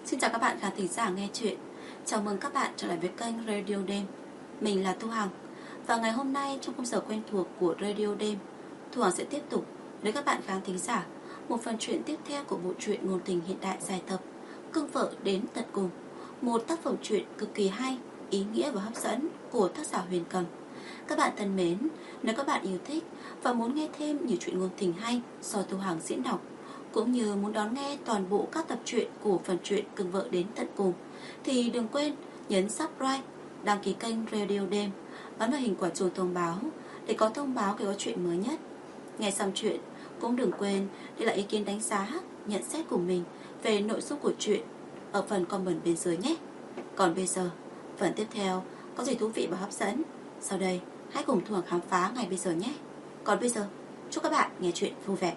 Xin chào các bạn khán thính giả nghe chuyện. Chào mừng các bạn trở lại với kênh Radio Đêm. Mình là Thu Hằng. Và ngày hôm nay trong khung giờ quen thuộc của Radio Đêm, Thu Hằng sẽ tiếp tục với các bạn khán thính giả một phần truyện tiếp theo của bộ truyện ngôn tình hiện đại dài tập Cưng Vợ Đến Tận Cùng. Một tác phẩm truyện cực kỳ hay, ý nghĩa và hấp dẫn của tác giả Huyền Cầm. Các bạn thân mến, nếu các bạn yêu thích và muốn nghe thêm nhiều chuyện ngôn tình hay do Thu Hằng diễn đọc, cũng như muốn đón nghe toàn bộ các tập truyện của phần truyện Cưng Vợ Đến Tận Cùng, thì đừng quên nhấn subscribe, đăng ký kênh Radio Đêm, bấm vào hình quả chuông thông báo để có thông báo khi có chuyện mới nhất. Nghe xong chuyện cũng đừng quên để lại ý kiến đánh giá, nhận xét của mình về nội dung của chuyện ở phần comment bên dưới nhé. Còn bây giờ, phần tiếp theo có gì thú vị và hấp dẫn, sau đây hãy cùng Thu Hằng khám phá ngay bây giờ nhé. Còn bây giờ, chúc các bạn nghe chuyện vui vẻ.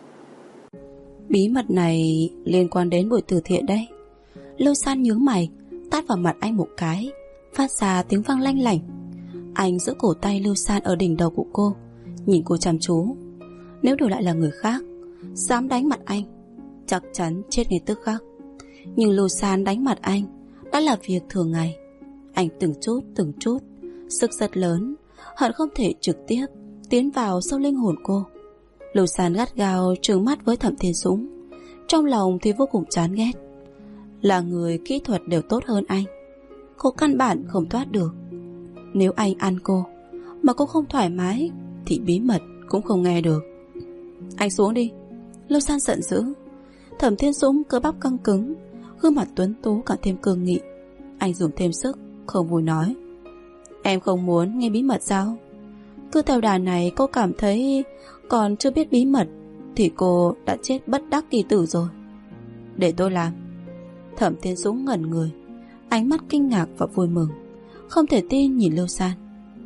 Bí mật này liên quan đến buổi từ thiện đấy. Lưu San nhướng mày, tát vào mặt anh một cái, phát ra tiếng vang lanh lảnh. Anh giữ cổ tay Lưu San ở đỉnh đầu của cô, nhìn cô chăm chú. Nếu đổi lại là người khác, dám đánh mặt anh, chắc chắn chết ngay tức khắc. Nhưng Lưu San đánh mặt anh đã là việc thường ngày. Anh từng chút, sức rất lớn, hận không thể trực tiếp tiến vào sâu linh hồn cô. Lưu San gắt gao trừng mắt với Thẩm Thiên Dũng, trong lòng thì vô cùng chán ghét. Là người kỹ thuật đều tốt hơn anh, cô căn bản không thoát được. Nếu anh ăn cô mà cô không thoải mái thì bí mật cũng không nghe được. Anh xuống đi, Lưu San giận dữ. Thẩm Thiên Dũng cơ bắp căng cứng, gương mặt tuấn tú càng thêm cương nghị. Anh dùng thêm sức, không vui nói: Em không muốn nghe bí mật sao? Cứ theo đà này cô cảm thấy còn chưa biết bí mật thì cô đã chết bất đắc kỳ tử rồi. Để tôi làm. Thẩm Thiên Dũng ngẩn người, ánh mắt kinh ngạc và vui mừng, không thể tin nhìn Lưu San.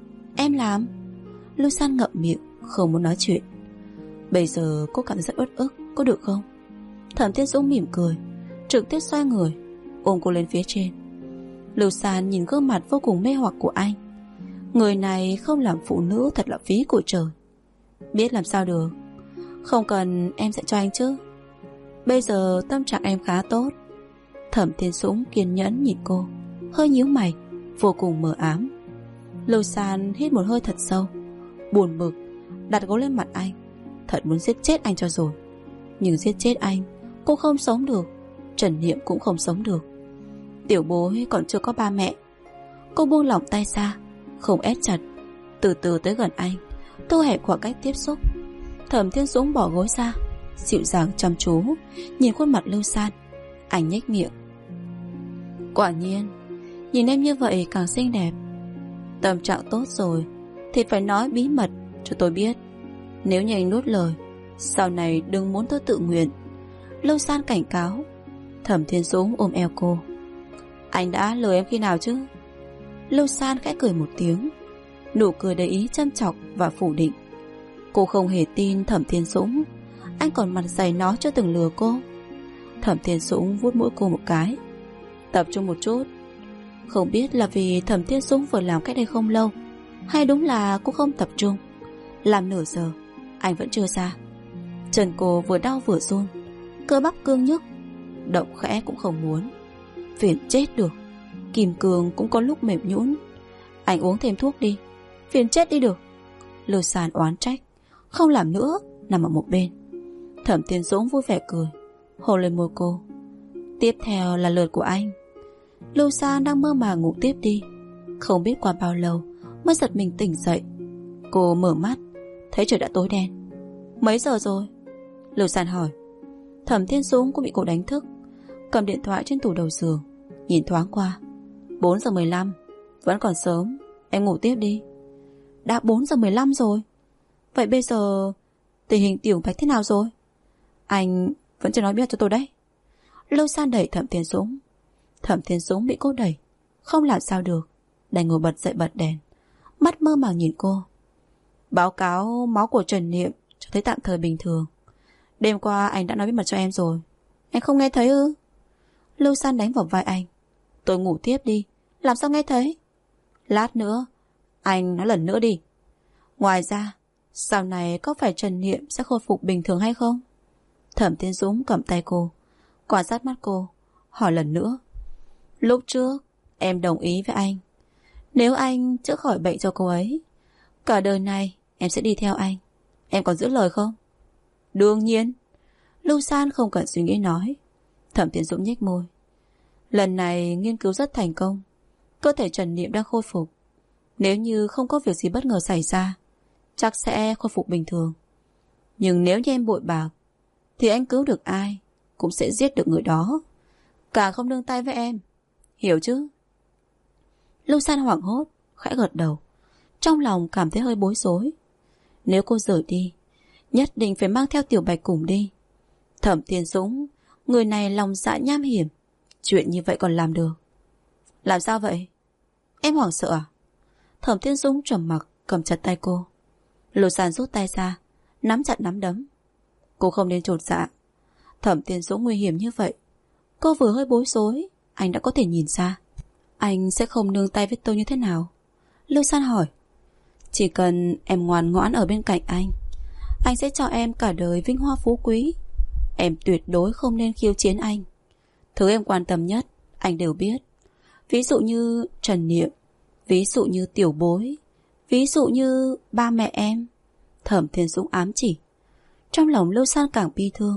Em làm? Lưu San ngậm miệng, không muốn nói chuyện. Bây giờ cô cảm thấy rất uất ức, có được không? Thẩm Thiên Dũng mỉm cười, trực tiếp xoay người ôm cô lên phía trên. Lưu San nhìn gương mặt vô cùng mê hoặc của anh. Người này không làm phụ nữ thật là phí của trời. Biết làm sao được. Không cần em sẽ cho anh chứ. Bây giờ tâm trạng em khá tốt. Thẩm Thiên Dũng kiên nhẫn nhìn cô, hơi nhíu mày, vô cùng mờ ám. Lưu San hít một hơi thật sâu, buồn bực đặt gối lên mặt anh. Thật muốn giết chết anh cho rồi. Nhưng giết chết anh cô không sống được, Trần Niệm cũng không sống được. Tiểu bối còn chưa có ba mẹ. Cô buông lỏng tay ra, không ép chặt, từ từ tới gần anh, thu hẹp khoảng cách tiếp xúc. Thẩm Thiên Dũng bỏ gối ra, dịu dàng chăm chú nhìn khuôn mặt Lưu San. Anh nhếch miệng: Quả nhiên, nhìn em như vậy càng xinh đẹp. Tâm trạng tốt rồi thì phải nói bí mật cho tôi biết. Nếu như anh nuốt lời, sau này đừng muốn tôi tự nguyện. Lưu San cảnh cáo. Thẩm Thiên Dũng ôm eo cô: Anh đã lừa em khi nào chứ? Lưu San khẽ cười một tiếng, nụ cười đầy ý châm chọc và phủ định. Cô không hề tin Thẩm Thiên Dũng, anh còn mặt dày nói chưa từng lừa cô. Thẩm Thiên Dũng vuốt mũi cô một cái: Tập trung một chút. Không biết là vì Thẩm Thiên Dũng vừa làm cách đây không lâu, hay đúng là cô không tập trung. Làm nửa giờ anh vẫn chưa ra. Chân cô vừa đau vừa run, cơ bắp cương nhức, động khẽ cũng không muốn. Phiền chết được. Kim cương cũng có lúc mềm nhũn. Anh uống thêm thuốc đi, phiền chết đi được. Lưu San oán trách, không làm nữa, nằm ở một bên. Thẩm Thiên Dũng vui vẻ cười, hôn lên môi cô: Tiếp theo là lượt của anh. Lưu San đang mơ màng ngủ tiếp đi. Không biết qua bao lâu mới giật mình tỉnh dậy. Cô mở mắt, thấy trời đã tối đen. Mấy giờ rồi? Lưu San hỏi. Thẩm Thiên Dũng cũng bị cô đánh thức, cầm điện thoại trên tủ đầu giường, nhìn thoáng qua. 4:15, vẫn còn sớm, em ngủ tiếp đi. Đã 4:15 rồi. Vậy bây giờ tình hình Tiểu Bạch thế nào rồi? Anh vẫn chưa nói biết cho tôi đấy. Lưu San đẩy Thẩm Thiên Dũng. Thẩm Thiên Dũng bị cô đẩy, không làm sao được, đành ngồi bật dậy bật đèn, mắt mơ màng nhìn cô. Báo cáo máu của Trần Niệm cho thấy tạm thời bình thường. Đêm qua anh đã nói bí mật cho em rồi, anh không nghe thấy ư? Lưu San đánh vào vai anh. Tôi ngủ tiếp đi, làm sao nghe thấy? Lát nữa anh nói lần nữa đi. Ngoài ra, sau này có phải Trần Niệm sẽ khôi phục bình thường hay không? Thẩm Thiên Dũng cầm tay cô, quan sát mắt cô, hỏi lần nữa. Lúc trước em đồng ý với anh, nếu anh chữa khỏi bệnh cho cô ấy, cả đời này em sẽ đi theo anh. Em còn giữ lời không? Đương nhiên. Lưu San không cần suy nghĩ nói. Thẩm Tiến Dũng nhếch môi. Lần này nghiên cứu rất thành công. Cơ thể Trần Niệm đang khôi phục. Nếu như không có việc gì bất ngờ xảy ra, chắc sẽ khôi phục bình thường. Nhưng nếu như em bội bạc, thì anh cứu được ai cũng sẽ giết được người đó. Càng không nương tay với em. Hiểu chứ? Lưu San hoảng hốt, khẽ gật đầu. Trong lòng cảm thấy hơi bối rối. Nếu cô rời đi, nhất định phải mang theo Tiểu Bạch cùng đi. Thẩm Tiến Dũng, người này lòng dạ nham hiểm, chuyện như vậy còn làm được. Làm sao vậy? Em hoảng sợ à? Thẩm Tiến Dũng trầm mặc, cầm chặt tay cô. Lưu San rút tay ra, nắm chặt nắm đấm. Cô không nên chột dạ. Thẩm Tiến Dũng nguy hiểm như vậy, cô vừa hơi bối rối, anh đã có thể nhìn ra. Anh sẽ không nương tay với tôi như thế nào? Lưu San hỏi. Chỉ cần em ngoan ngoãn ở bên cạnh anh sẽ cho em cả đời vinh hoa phú quý. Em tuyệt đối không nên khiêu chiến anh. Thứ em quan tâm nhất anh đều biết. Ví dụ như Trần Niệm, ví dụ như Tiểu Bối, ví dụ như ba mẹ em. Thẩm Thiên Dũng ám chỉ. Trong lòng Lưu San càng bi thương.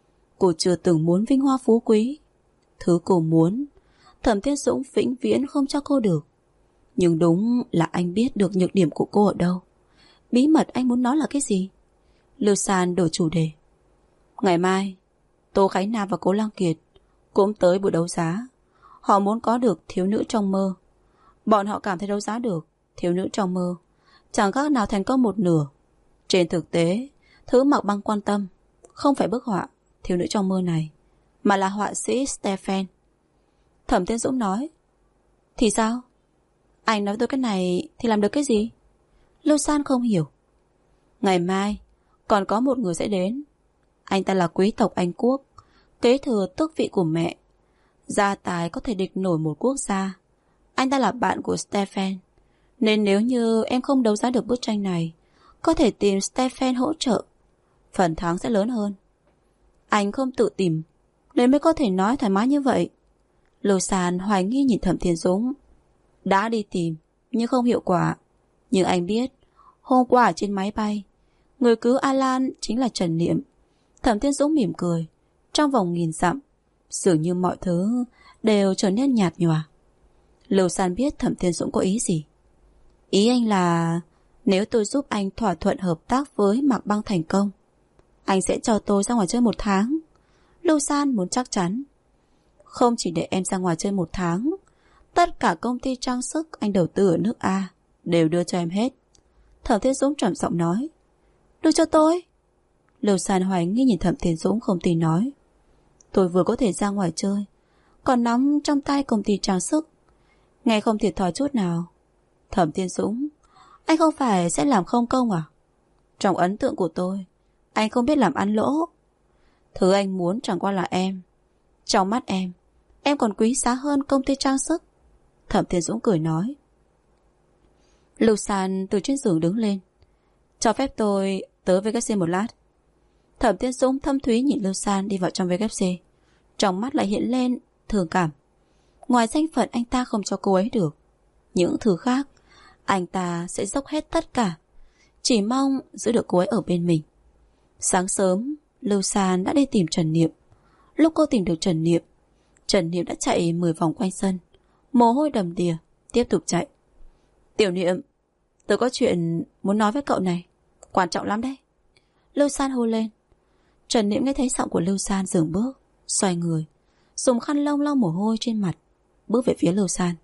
Cô chưa từng muốn vinh hoa phú quý. Thứ cô muốn, Thẩm Thiên Dũng vĩnh viễn không cho cô được. Nhưng đúng là anh biết được nhược điểm của cô ở đâu. Bí mật anh muốn nói là cái gì? Lưu San đổi chủ đề. Ngày mai Tô Khánh Nam và Cố Lăng Kiệt cũng tới buổi đấu giá. Họ muốn có được thiếu nữ trong mơ. Bọn họ cảm thấy đấu giá được thiếu nữ trong mơ chẳng khác nào thành công một nửa. Trên thực tế, thứ Mạc Băng quan tâm không phải bức họa thiếu nữ trong mơ này, mà là họa sĩ Stephen. Thẩm Thiên Dũng nói. Thì sao? Anh nói tôi cái này thì làm được cái gì? Lưu San không hiểu. Ngày mai còn có một người sẽ đến. Anh ta là quý tộc Anh Quốc, kế thừa tước vị của mẹ. Gia tài có thể địch nổi một quốc gia. Anh ta là bạn của Stephen, nên nếu như em không đấu giá được bức tranh này, có thể tìm Stephen hỗ trợ. Phần thắng sẽ lớn hơn. Anh không tự tìm nên mới có thể nói thoải mái như vậy. Lưu San hoài nghi nhìn Thẩm Thiên Dũng. Đã đi tìm nhưng không hiệu quả. Nhưng anh biết hôm qua ở trên máy bay, người cứu Alan chính là Trần Niệm. Thẩm Thiên Dũng mỉm cười. Trong vòng 1000 dặm, dường như mọi thứ đều trở nên nhạt nhòa. Lưu San biết Thẩm Thiên Dũng có ý gì. Ý anh là nếu tôi giúp anh thỏa thuận hợp tác với Mạc Băng thành công, anh sẽ cho tôi ra ngoài chơi 1 tháng. Lưu San muốn chắc chắn. Không chỉ để em ra ngoài chơi 1 tháng, tất cả công ty trang sức anh đầu tư ở nước A đều đưa cho em hết. Thẩm Thiên Dũng trầm giọng nói. Đưa cho tôi? Lưu San hoài nghi nhìn Thẩm Thiên Dũng không tin nói. Tôi vừa có thể ra ngoài chơi, còn nắm trong tay công ty trang sức, nghe không thiệt thòi chút nào. Thẩm Thiên Dũng, anh không phải sẽ làm không công à? Trong ấn tượng của tôi, anh không biết làm ăn lỗ. Thứ anh muốn chẳng qua là em. Trong mắt em còn quý giá hơn công ty trang sức. Thẩm Thiên Dũng cười nói. Lưu San từ trên giường đứng lên. Cho phép tôi tới WC một lát. Thẩm Thiên Dũng thâm thúy nhìn Lưu San đi vào trong WC. Trong mắt lại hiện lên thương cảm. Ngoài danh phận anh ta không cho cô ấy được, những thứ khác anh ta sẽ dốc hết tất cả, chỉ mong giữ được cô ấy ở bên mình. Sáng sớm, Lưu San đã đi tìm Trần Niệm. Lúc cô tìm được Trần Niệm đã chạy 10 vòng quanh sân, mồ hôi đầm đìa, tiếp tục chạy. Tiểu Niệm, tôi có chuyện muốn nói với cậu này, quan trọng lắm đấy. Lưu San hô lên. Trần Niệm nghe thấy giọng của Lưu San dừng bước, xoay người, dùng khăn lông lau mồ hôi trên mặt, bước về phía Lưu San.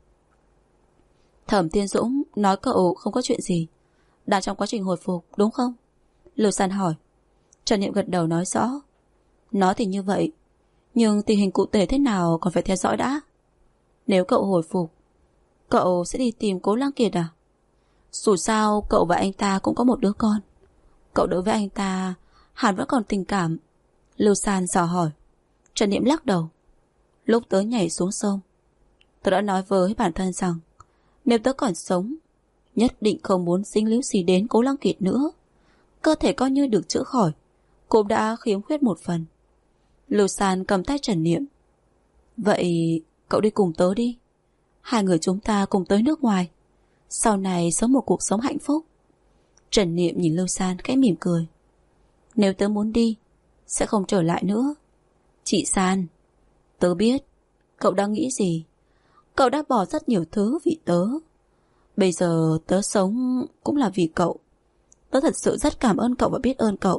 Thẩm Thiên Dũng nói cậu không có chuyện gì, đang trong quá trình hồi phục đúng không? Lưu San hỏi. Trần Niệm gật đầu nói rõ. Nói thì như vậy, nhưng tình hình cụ thể thế nào còn phải theo dõi đã. Nếu cậu hồi phục, cậu sẽ đi tìm Cố Lăng Kiệt à? Dù sao cậu và anh ta cũng có một đứa con, cậu đối với anh ta hẳn vẫn còn tình cảm. Lưu San dò hỏi. Trần Niệm lắc đầu. Lúc tớ nhảy xuống sông, tớ đã nói với bản thân rằng nếu tớ còn sống, nhất định không muốn dính líu gì đến Cố Lăng Kiệt nữa. Cơ thể coi như được chữa khỏi, cũng đã khiếm khuyết một phần. Lưu San cầm tay Trần Niệm. Vậy cậu đi cùng tớ đi. Hai người chúng ta cùng tới nước ngoài, sau này sống một cuộc sống hạnh phúc. Trần Niệm nhìn Lưu San khẽ mỉm cười. Nếu tớ muốn đi, sẽ không trở lại nữa. Chị San, tớ biết cậu đang nghĩ gì. Cậu đã bỏ rất nhiều thứ vì tớ. Bây giờ tớ sống cũng là vì cậu. Tớ thật sự rất cảm ơn cậu và biết ơn cậu.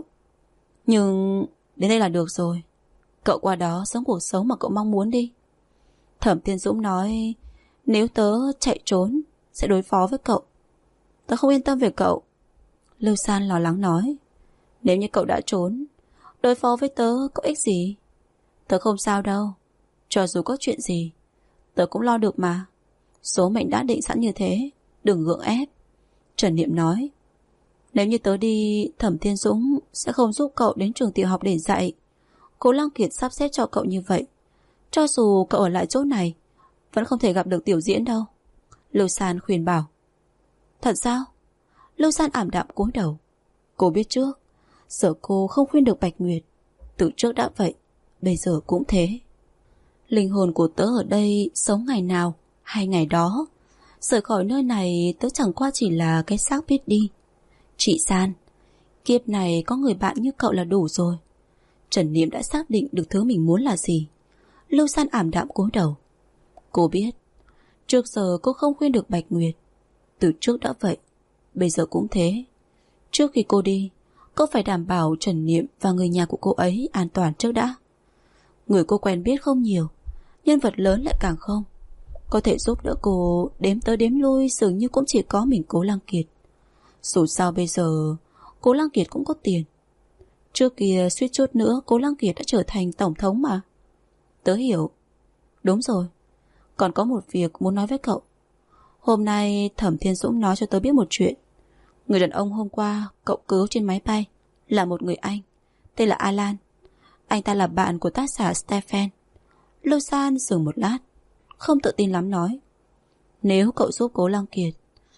Nhưng đến đây là được rồi. Cậu qua đó sống cuộc sống mà cậu mong muốn đi. Thẩm Thiên Dũng nói nếu tớ chạy trốn sẽ đối phó với cậu. Tớ không yên tâm về cậu. Lưu San lo lắng nói. Nếu như cậu đã trốn, đối phó với tớ có ích gì? Tớ không sao đâu. Cho dù có chuyện gì, tớ cũng lo được mà. Số mệnh đã định sẵn như thế, đừng gượng ép. Trần Niệm nói. Nếu như tớ đi, Thẩm Thiên Dũng sẽ không giúp cậu đến trường tiểu học để dạy. Cố Lăng Kiệt sắp xếp cho cậu như vậy. Cho dù cậu ở lại chỗ này, vẫn không thể gặp được Tiểu Diễn đâu. Lưu San khuyên bảo. Thật sao? Lưu San ảm đạm cúi đầu. Cô biết trước, sợ cô không khuyên được Bạch Nguyệt. Từ trước đã vậy, bây giờ cũng thế. Linh hồn của tớ ở đây sống ngày nào hay ngày đó. Rời khỏi nơi này tớ chẳng qua chỉ là cái xác biết đi. Chị San, kiếp này có người bạn như cậu là đủ rồi. Trần Niệm đã xác định được thứ mình muốn là gì. Lưu San ảm đạm cúi đầu. Cô biết, trước giờ cô không khuyên được Bạch Nguyệt. Từ trước đã vậy, bây giờ cũng thế. Trước khi cô đi, cô phải đảm bảo Trần Niệm và người nhà của cô ấy an toàn trước đã. Người cô quen biết không nhiều, nhân vật lớn lại càng không. Có thể giúp đỡ cô đếm tới đếm lui dường như cũng chỉ có mình Cố Lăng Kiệt. Dù sao bây giờ Cố Lăng Kiệt cũng có tiền. Trước kia suýt chút nữa Cố Lăng Kiệt đã trở thành tổng thống mà. Tớ hiểu. Đúng rồi, còn có một việc muốn nói với cậu. Hôm nay Thẩm Thiên Dũng nói cho tớ biết một chuyện. Người đàn ông hôm qua cậu cứu trên máy bay là một người Anh, tên là Alan. Anh ta là bạn của tác giả Stephen. Lưu San dừng một lát, không tự tin lắm nói. Nếu cậu giúp Cố Lăng Kiệt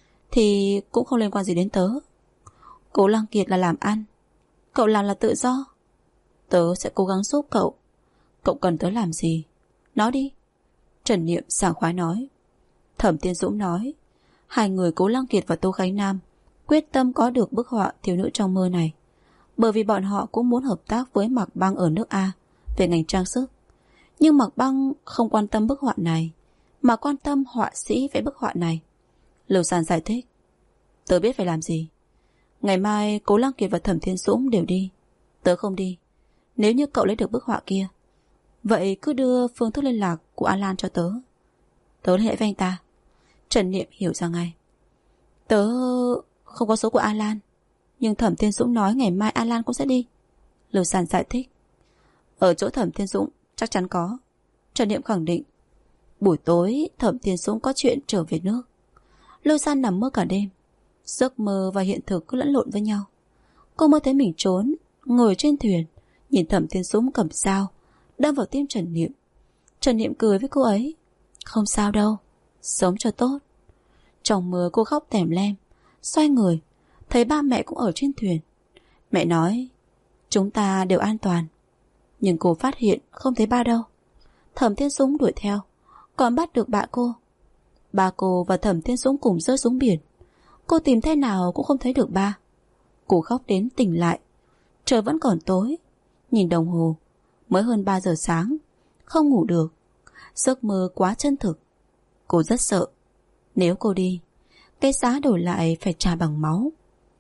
thì cũng không liên quan gì đến tớ. Cố Lăng Kiệt là làm ăn, cậu làm là tự do. Tớ sẽ cố gắng giúp cậu. Cậu cần tớ làm gì? Nói đi. Trần Niệm sảng khoái nói. Thẩm Tiên Dũng nói, hai người Cố Lăng Kiệt và Tô Khánh Nam quyết tâm có được bức họa thiếu nữ trong mơ này, bởi vì bọn họ cũng muốn hợp tác với Mạc Băng ở nước A về ngành trang sức. Nhưng Mạc Băng không quan tâm bức họa này, mà quan tâm họa sĩ vẽ bức họa này. Lưu San giải thích. Tớ biết phải làm gì. Ngày mai Cố Lăng Kiệt và Thẩm Thiên Dũng đều đi. Tớ không đi. Nếu như cậu lấy được bức họa kia, vậy cứ đưa phương thức liên lạc của Alan cho tớ. Tớ liên hệ với anh ta. Trần Niệm hiểu ra ngay. Tớ không có số của Alan, nhưng Thẩm Thiên Dũng nói ngày mai Alan cũng sẽ đi. Lưu San giải thích. Ở chỗ Thẩm Thiên Dũng chắc chắn có. Trần Niệm khẳng định. Buổi tối Thẩm Thiên Dũng có chuyện trở về nước. Lưu San nằm mơ cả đêm. Giấc mơ và hiện thực cứ lẫn lộn với nhau. Cô mơ thấy mình trốn, ngồi trên thuyền, nhìn Thẩm Thiên Dũng cầm dao đâm vào tim Trần Niệm. Trần Niệm cười với cô ấy. Không sao đâu, sống cho tốt. Trong mơ cô khóc tèm lem, xoay người, thấy ba mẹ cũng ở trên thuyền. Mẹ nói, chúng ta đều an toàn. Nhưng cô phát hiện không thấy ba đâu. Thẩm Thiên Dũng đuổi theo, còn bắt được bạn cô. Ba cô và Thẩm Thiên Dũng cùng rơi xuống biển. Cô tìm thế nào cũng không thấy được ba. Cô khóc đến tỉnh lại. Trời vẫn còn tối. Nhìn đồng hồ, mới hơn 3 giờ sáng. Không ngủ được. Giấc mơ quá chân thực. Cô rất sợ. Nếu cô đi, cái giá đổi lại phải trả bằng máu.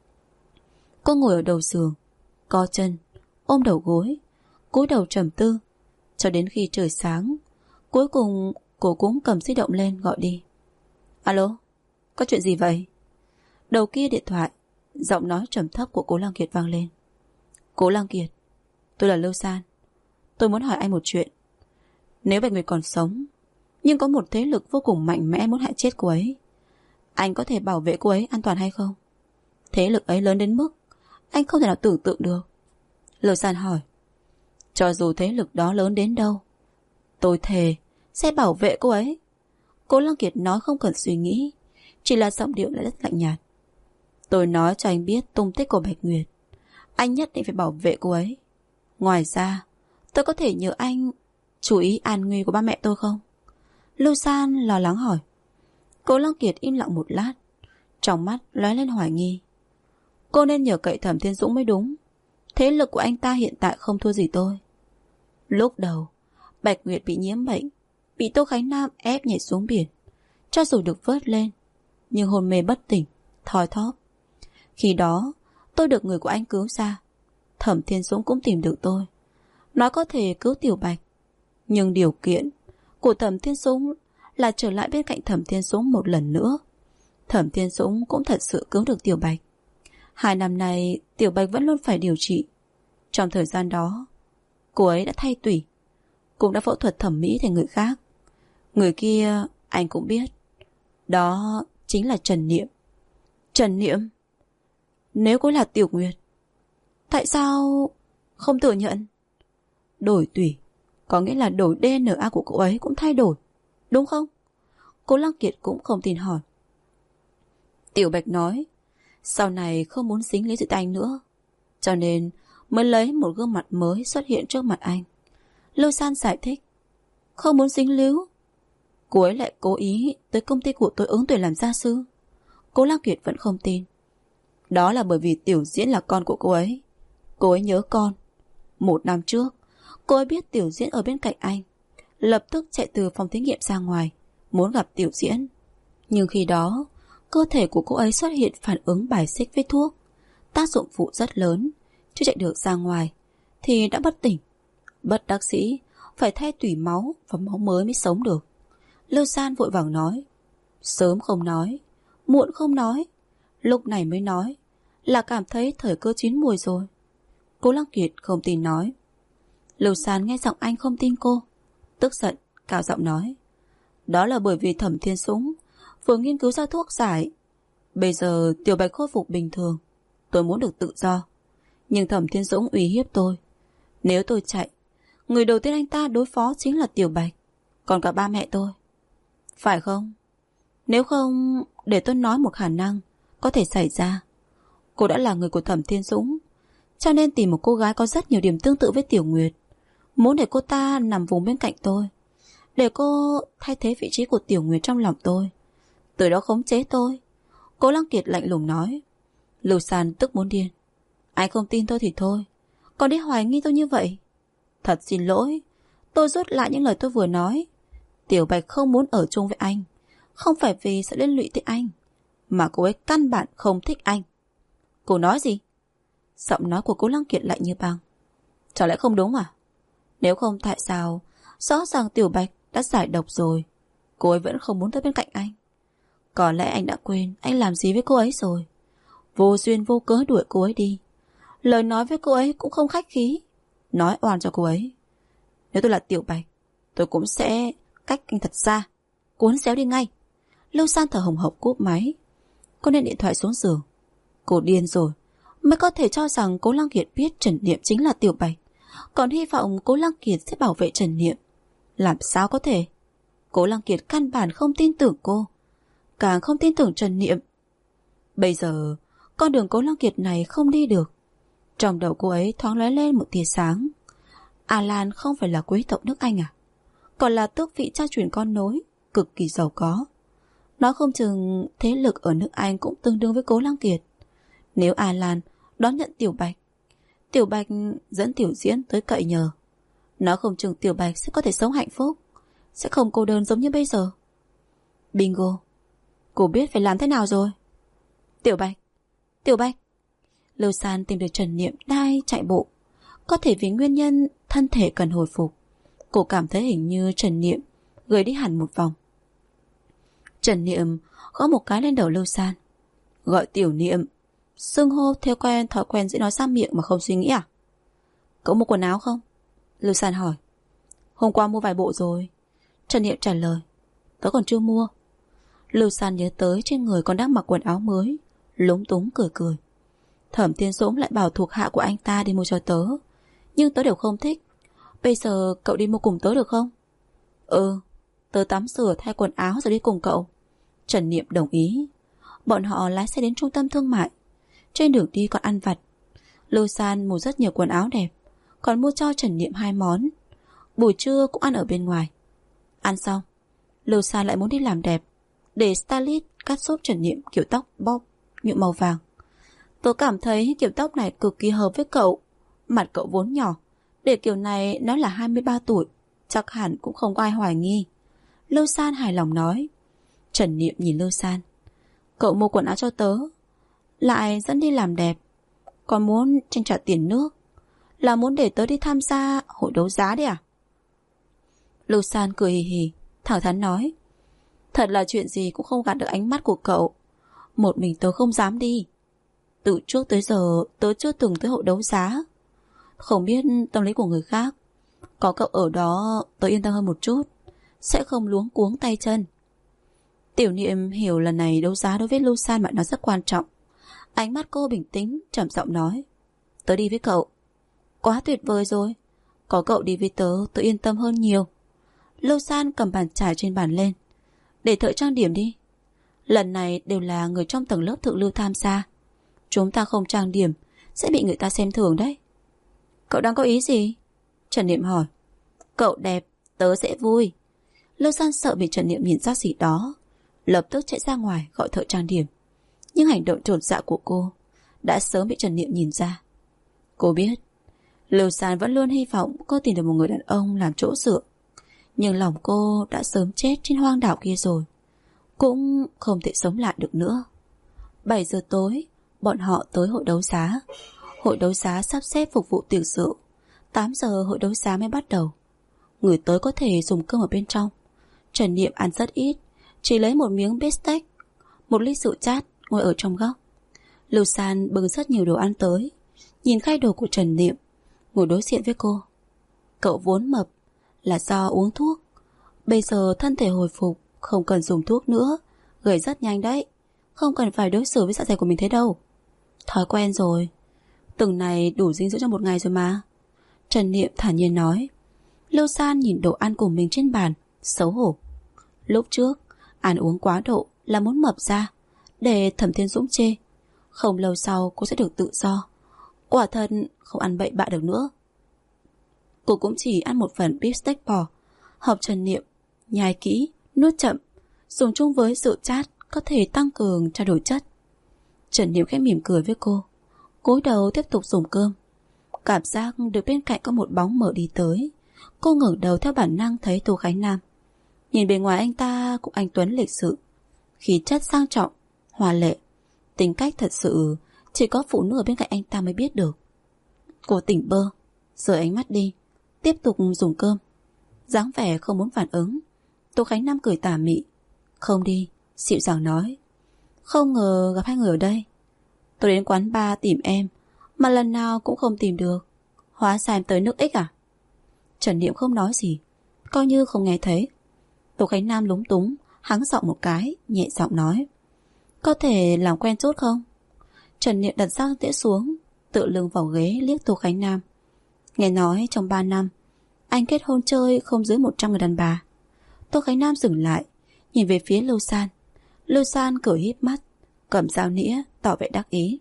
Cô ngồi ở đầu giường, co chân, ôm đầu gối, cúi đầu trầm tư. Cho đến khi trời sáng, cuối cùng cô cũng cầm di động lên gọi đi. Alo, có chuyện gì vậy? Đầu kia điện thoại, giọng nói trầm thấp của Cố Lăng Kiệt vang lên. Cố Lăng Kiệt, tôi là Lưu San. Tôi muốn hỏi anh một chuyện. Nếu Bạch Nguyệt còn sống, nhưng có một thế lực vô cùng mạnh mẽ muốn hại chết cô ấy, anh có thể bảo vệ cô ấy an toàn hay không? Thế lực ấy lớn đến mức anh không thể nào tưởng tượng được. Lưu San hỏi. Cho dù thế lực đó lớn đến đâu, tôi thề sẽ bảo vệ cô ấy. Cố Lăng Kiệt nói không cần suy nghĩ, chỉ là giọng điệu lại rất lạnh nhạt. Tôi nói cho anh biết tung tích của Bạch Nguyệt, anh nhất định phải bảo vệ cô ấy. Ngoài ra, tôi có thể nhờ anh chú ý an nguy của ba mẹ tôi không? Lưu San lo lắng hỏi. Cố Lăng Kiệt im lặng một lát, trong mắt lóe lên hoài nghi. Cô nên nhờ cậy Thẩm Thiên Dũng mới đúng. Thế lực của anh ta hiện tại không thua gì tôi. Lúc đầu Bạch Nguyệt bị nhiễm bệnh, bị Tô Khánh Nam ép nhảy xuống biển. Cho dù được vớt lên, nhưng hôn mê bất tỉnh, thoi thóp. Khi đó tôi được người của anh cứu ra. Thẩm Thiên Dũng cũng tìm được tôi, nói có thể cứu Tiểu Bạch. Nhưng điều kiện của Thẩm Thiên Dũng là trở lại bên cạnh Thẩm Thiên Dũng một lần nữa. Thẩm Thiên Dũng cũng thật sự cứu được Tiểu Bạch. 2 năm nay Tiểu Bạch vẫn luôn phải điều trị. Trong thời gian đó, cô ấy đã thay tủy, cũng đã phẫu thuật thẩm mỹ thành người khác. Người kia anh cũng biết, đó chính là Trần Niệm. Trần Niệm? Nếu cô là Tiểu Nguyệt, tại sao không thừa nhận? Đổi tủy có nghĩa là đổi DNA của cô ấy cũng thay đổi, đúng không? Cố Lăng Kiệt cũng không tin hỏi. Tiểu Bạch nói sau này không muốn dính líu với anh nữa, cho nên mới lấy một gương mặt mới xuất hiện trước mặt anh. Lưu San giải thích. Không muốn dính líu? Cô ấy lại cố ý tới công ty của tôi ứng tuyển làm gia sư. Cố Lăng Kiệt vẫn không tin. Đó là bởi vì Tiểu Diễn là con của cô ấy. Cô ấy nhớ con. 1 năm trước, cô ấy biết Tiểu Diễn ở bên cạnh anh, lập tức chạy từ phòng thí nghiệm ra ngoài, muốn gặp Tiểu Diễn. Nhưng khi đó, cơ thể của cô ấy xuất hiện phản ứng bài xích với thuốc, tác dụng phụ rất lớn. Chưa chạy được ra ngoài thì đã bất tỉnh. Bất đắc dĩ phải thay tủy máu và máu mới mới sống được. Lưu San vội vàng nói. Sớm không nói, muộn không nói, lúc này mới nói là cảm thấy thời cơ chín mùi rồi. Cố Lăng Kiệt không tin nói. Lưu San nghe giọng anh không tin cô, tức giận cao giọng nói. Đó là bởi vì Thẩm Thiên Dũng vừa nghiên cứu ra thuốc giải. Bây giờ Tiểu Bạch khôi phục bình thường, tôi muốn được tự do. Nhưng Thẩm Thiên Dũng uy hiếp tôi. Nếu tôi chạy, người đầu tiên anh ta đối phó chính là Tiểu Bạch, còn cả ba mẹ tôi. Phải không? Nếu không, để tôi nói một khả năng có thể xảy ra. Cô đã là người của Thẩm Thiên Dũng, cho nên tìm một cô gái có rất nhiều điểm tương tự với Tiểu Nguyệt, muốn để cô ta nằm vùng bên cạnh tôi, để cô thay thế vị trí của Tiểu Nguyệt trong lòng tôi, từ đó khống chế tôi. Cố Lăng Kiệt lạnh lùng nói. Lưu San tức muốn điên. Anh không tin tôi thì thôi, còn đi hoài nghi tôi như vậy. Thật xin lỗi, tôi rút lại những lời tôi vừa nói. Tiểu Bạch không muốn ở chung với anh, không phải vì sẽ liên lụy tới anh, mà cô ấy căn bản không thích anh. Cô nói gì? Giọng nói của Cố Lăng Kiệt lạnh như băng. Chẳng lẽ không đúng à? Nếu không tại sao rõ ràng Tiểu Bạch đã giải độc rồi, cô ấy vẫn không muốn tới bên cạnh anh? Có lẽ anh đã quên anh làm gì với cô ấy rồi. Vô duyên vô cớ đuổi cô ấy đi. Lời nói với cô ấy cũng không khách khí, nói oan cho cô ấy. Nếu tôi là Tiểu Bạch, tôi cũng sẽ cách anh thật xa, cuốn xéo đi ngay. Lưu San thở hồng hộc cúp máy. Cô ném điện thoại xuống giường. Cô điên rồi mới có thể cho rằng Cố Lăng Kiệt biết Trần Niệm chính là Tiểu Bạch, còn hy vọng Cố Lăng Kiệt sẽ bảo vệ Trần Niệm. Làm sao có thể? Cố Lăng Kiệt căn bản không tin tưởng cô, càng không tin tưởng Trần Niệm. Bây giờ con đường Cố Lăng Kiệt này không đi được. Trong đầu cô ấy thoáng lóe lên một tia sáng. Alan không phải là quý tộc nước Anh à? Còn là tước vị cha truyền con nối, cực kỳ giàu có. Nói không chừng thế lực ở nước Anh cũng tương đương với Cố Lăng Kiệt. Nếu Alan đón nhận Tiểu Bạch, Tiểu Bạch dẫn Tiểu Diễn tới cậy nhờ, nói không chừng Tiểu Bạch sẽ có thể sống hạnh phúc, sẽ không cô đơn giống như bây giờ. Bingo, cô biết phải làm thế nào rồi. Tiểu Bạch, Tiểu Bạch. Lưu San tìm được Trần Niệm đang chạy bộ. Có thể vì nguyên nhân thân thể cần hồi phục, cô cảm thấy hình như Trần Niệm gửi đi hẳn một vòng. Trần Niệm gõ một cái lên đầu Lưu San. Gọi Tiểu Niệm, xưng hô theo thói quen dễ nói ra miệng mà không suy nghĩ à? Cậu mua quần áo không? Lưu San hỏi. Hôm qua mua vài bộ rồi. Trần Niệm trả lời. Tớ còn chưa mua. Lưu San nhớ tới trên người còn đang mặc quần áo mới, lúng túng cười cười. Thẩm Thiên Dũng lại bảo thuộc hạ của anh ta đi mua cho tớ, nhưng tớ đều không thích. Bây giờ cậu đi mua cùng tớ được không? Tớ tắm rửa thay quần áo rồi đi cùng cậu. Trần Niệm đồng ý. Bọn họ lái xe đến trung tâm thương mại. Trên đường đi còn ăn vặt. Lưu San mua rất nhiều quần áo đẹp, còn mua cho Trần Niệm 2 món. Buổi trưa cũng ăn ở bên ngoài. Ăn xong, Lưu San lại muốn đi làm đẹp, để stylist cắt xốp Trần Niệm kiểu tóc bob nhuộm màu vàng. Tớ cảm thấy kiểu tóc này cực kỳ hợp với cậu. Mặt cậu vốn nhỏ, để kiểu này nó là 23 tuổi, chắc hẳn cũng không có ai hoài nghi. Lưu San hài lòng nói. Trần Niệm nhìn Lưu San. Cậu mua quần áo cho tớ, lại dẫn đi làm đẹp, còn muốn tranh trả tiền nước, là muốn để tớ đi tham gia hội đấu giá đấy à? Lưu San cười hì hì, thẳng thắn nói. Thật là chuyện gì cũng không gạt được ánh mắt của cậu. Một mình tớ không dám đi. Từ trước tới giờ tớ chưa từng tới hội đấu giá. Không biết tâm lý của người khác. Có cậu ở đó tớ yên tâm hơn một chút, sẽ không luống cuống tay chân. Tiểu Niệm hiểu lần này đấu giá đối với Lưu San mà nó rất quan trọng. Ánh mắt cô bình tĩnh, trầm giọng nói. Tớ đi với cậu. Quá tuyệt vời rồi. Có cậu đi với tớ, tớ yên tâm hơn nhiều. Lưu San cầm bàn chải trên bàn lên. Để thợ trang điểm đi. Lần này đều là người trong tầng lớp thượng lưu tham gia. Chúng ta không trang điểm sẽ bị người ta xem thường đấy. Cậu đang có ý gì? Trần Niệm hỏi. Cậu đẹp, tớ sẽ vui. Lưu San sợ bị Trần Niệm nhìn ra gì đó, lập tức chạy ra ngoài gọi thợ trang điểm. Nhưng hành động chột dạ của cô đã sớm bị Trần Niệm nhìn ra. Cô biết Lưu San vẫn luôn hy vọng cô tìm được một người đàn ông làm chỗ dựa, nhưng lòng cô đã sớm chết trên hoang đảo kia rồi, cũng không thể sống lại được nữa. 7 giờ tối, bọn họ tới hội đấu giá. Hội đấu giá sắp xếp phục vụ tiệc rượu. 8 giờ hội đấu giá mới bắt đầu. Người tới có thể dùng cơm ở bên trong. Trần Niệm ăn rất ít, chỉ lấy một miếng beefsteak, một ly rượu chát, ngồi ở trong góc. Lưu San bưng rất nhiều đồ ăn tới, nhìn khay đồ của Trần Niệm, ngồi đối diện với cô. Cậu vốn mập là do uống thuốc, bây giờ thân thể hồi phục, không cần dùng thuốc nữa, gầy rất nhanh đấy. Không cần phải đối xử với dạ dày của mình thế đâu. Thói quen rồi. Từng này đủ dinh dưỡng cho một ngày rồi mà. Trần Niệm thản nhiên nói. Lưu San nhìn đồ ăn của mình trên bàn, xấu hổ. Lúc trước ăn uống quá độ là muốn mập ra, để Thẩm Thiên Dũng chê. Không lâu sau cô sẽ được tự do. Quả thật không ăn bậy bạ được nữa. Cô cũng chỉ ăn một phần beefsteak bò. Học Trần Niệm nhai kỹ, nuốt chậm, dùng chung với rượu chát có thể tăng cường trao đổi chất. Trần Niệm khẽ mỉm cười với cô, cúi đầu tiếp tục dùng cơm. Cảm giác được bên cạnh có một bóng mờ đi tới. Cô ngẩng đầu theo bản năng thấy Tô Khánh Nam. Nhìn bề ngoài anh ta cũng anh tuấn lịch sự, khí chất sang trọng, hòa lệ. Tính cách thật sự chỉ có phụ nữ ở bên cạnh anh ta mới biết được. Cô tỉnh bơ, rời ánh mắt đi, tiếp tục dùng cơm. Dáng vẻ không muốn phản ứng. Tô Khánh Nam cười tà mị. Không đi, dịu dàng nói. Không ngờ gặp hai người ở đây. Tôi đến quán bar tìm em, mà lần nào cũng không tìm được. Hóa ra em tới nước X à? Trần Niệm không nói gì, coi như không nghe thấy. Tô Khánh Nam lúng túng, hắng giọng một cái, nhẹ giọng nói. Có thể làm quen chút không? Trần Niệm đặt răng tĩa xuống, tựa lưng vào ghế liếc Tô Khánh Nam. Nghe nói trong 3 năm anh kết hôn chơi không dưới 100 người đàn bà. Tô Khánh Nam dừng lại, nhìn về phía Lưu San. Lưu San cười híp mắt, cầm dao nĩa, tỏ vẻ đắc ý.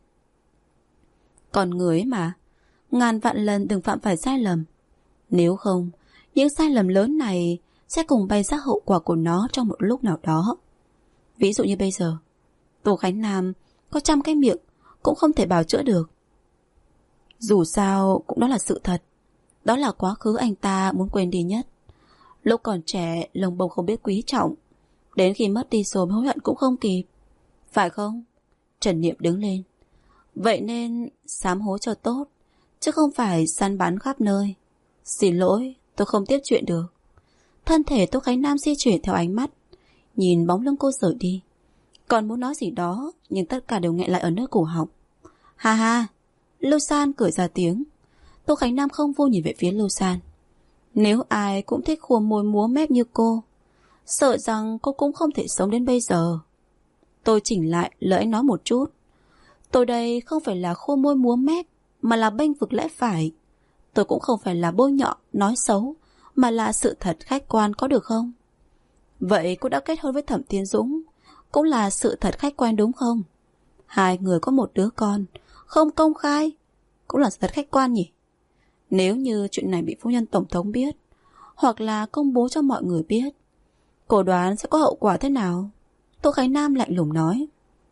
Con người ấy mà, ngàn vạn lần đừng phạm phải sai lầm. Nếu không, những sai lầm lớn này sẽ cùng bày ra hậu quả của nó trong một lúc nào đó. Ví dụ như bây giờ, Tô Khánh Nam có 100 cái miệng cũng không thể bào chữa được. Dù sao cũng đó là sự thật. Đó là quá khứ anh ta muốn quên đi nhất. Lúc còn trẻ lồng bồng không biết quý trọng, đến khi mất đi rồi hối hận cũng không kịp. Phải không? Trần Niệm đứng lên. Vậy nên sám hối cho tốt, chứ không phải săn bắn khắp nơi. Xin lỗi, tôi không tiếp chuyện được. Thân thể Tô Khánh Nam di chuyển theo ánh mắt, nhìn bóng lưng cô rời đi. Còn muốn nói gì đó, nhưng tất cả đều nghẹn lại ở nơi cổ họng. Ha ha, Lưu San cười ra tiếng. Tô Khánh Nam không vui nhìn về phía Lưu San. Nếu ai cũng thích khua môi múa mép như cô, sợ rằng cô cũng không thể sống đến bây giờ. Tôi chỉnh lại lời anh nói một chút. Tôi đây không phải là khua môi múa mép, mà là bênh vực lẽ phải. Tôi cũng không phải là bôi nhọ, nói xấu, mà là sự thật khách quan, có được không? Vậy cô đã kết hôn với Thẩm Thiên Dũng, cũng là sự thật khách quan đúng không? Hai người có một đứa con, không công khai, cũng là sự thật khách quan nhỉ? Nếu như chuyện này bị phu nhân tổng thống biết, hoặc là công bố cho mọi người biết, Cô đoán sẽ có hậu quả thế nào? Tô Khánh Nam lạnh lùng nói.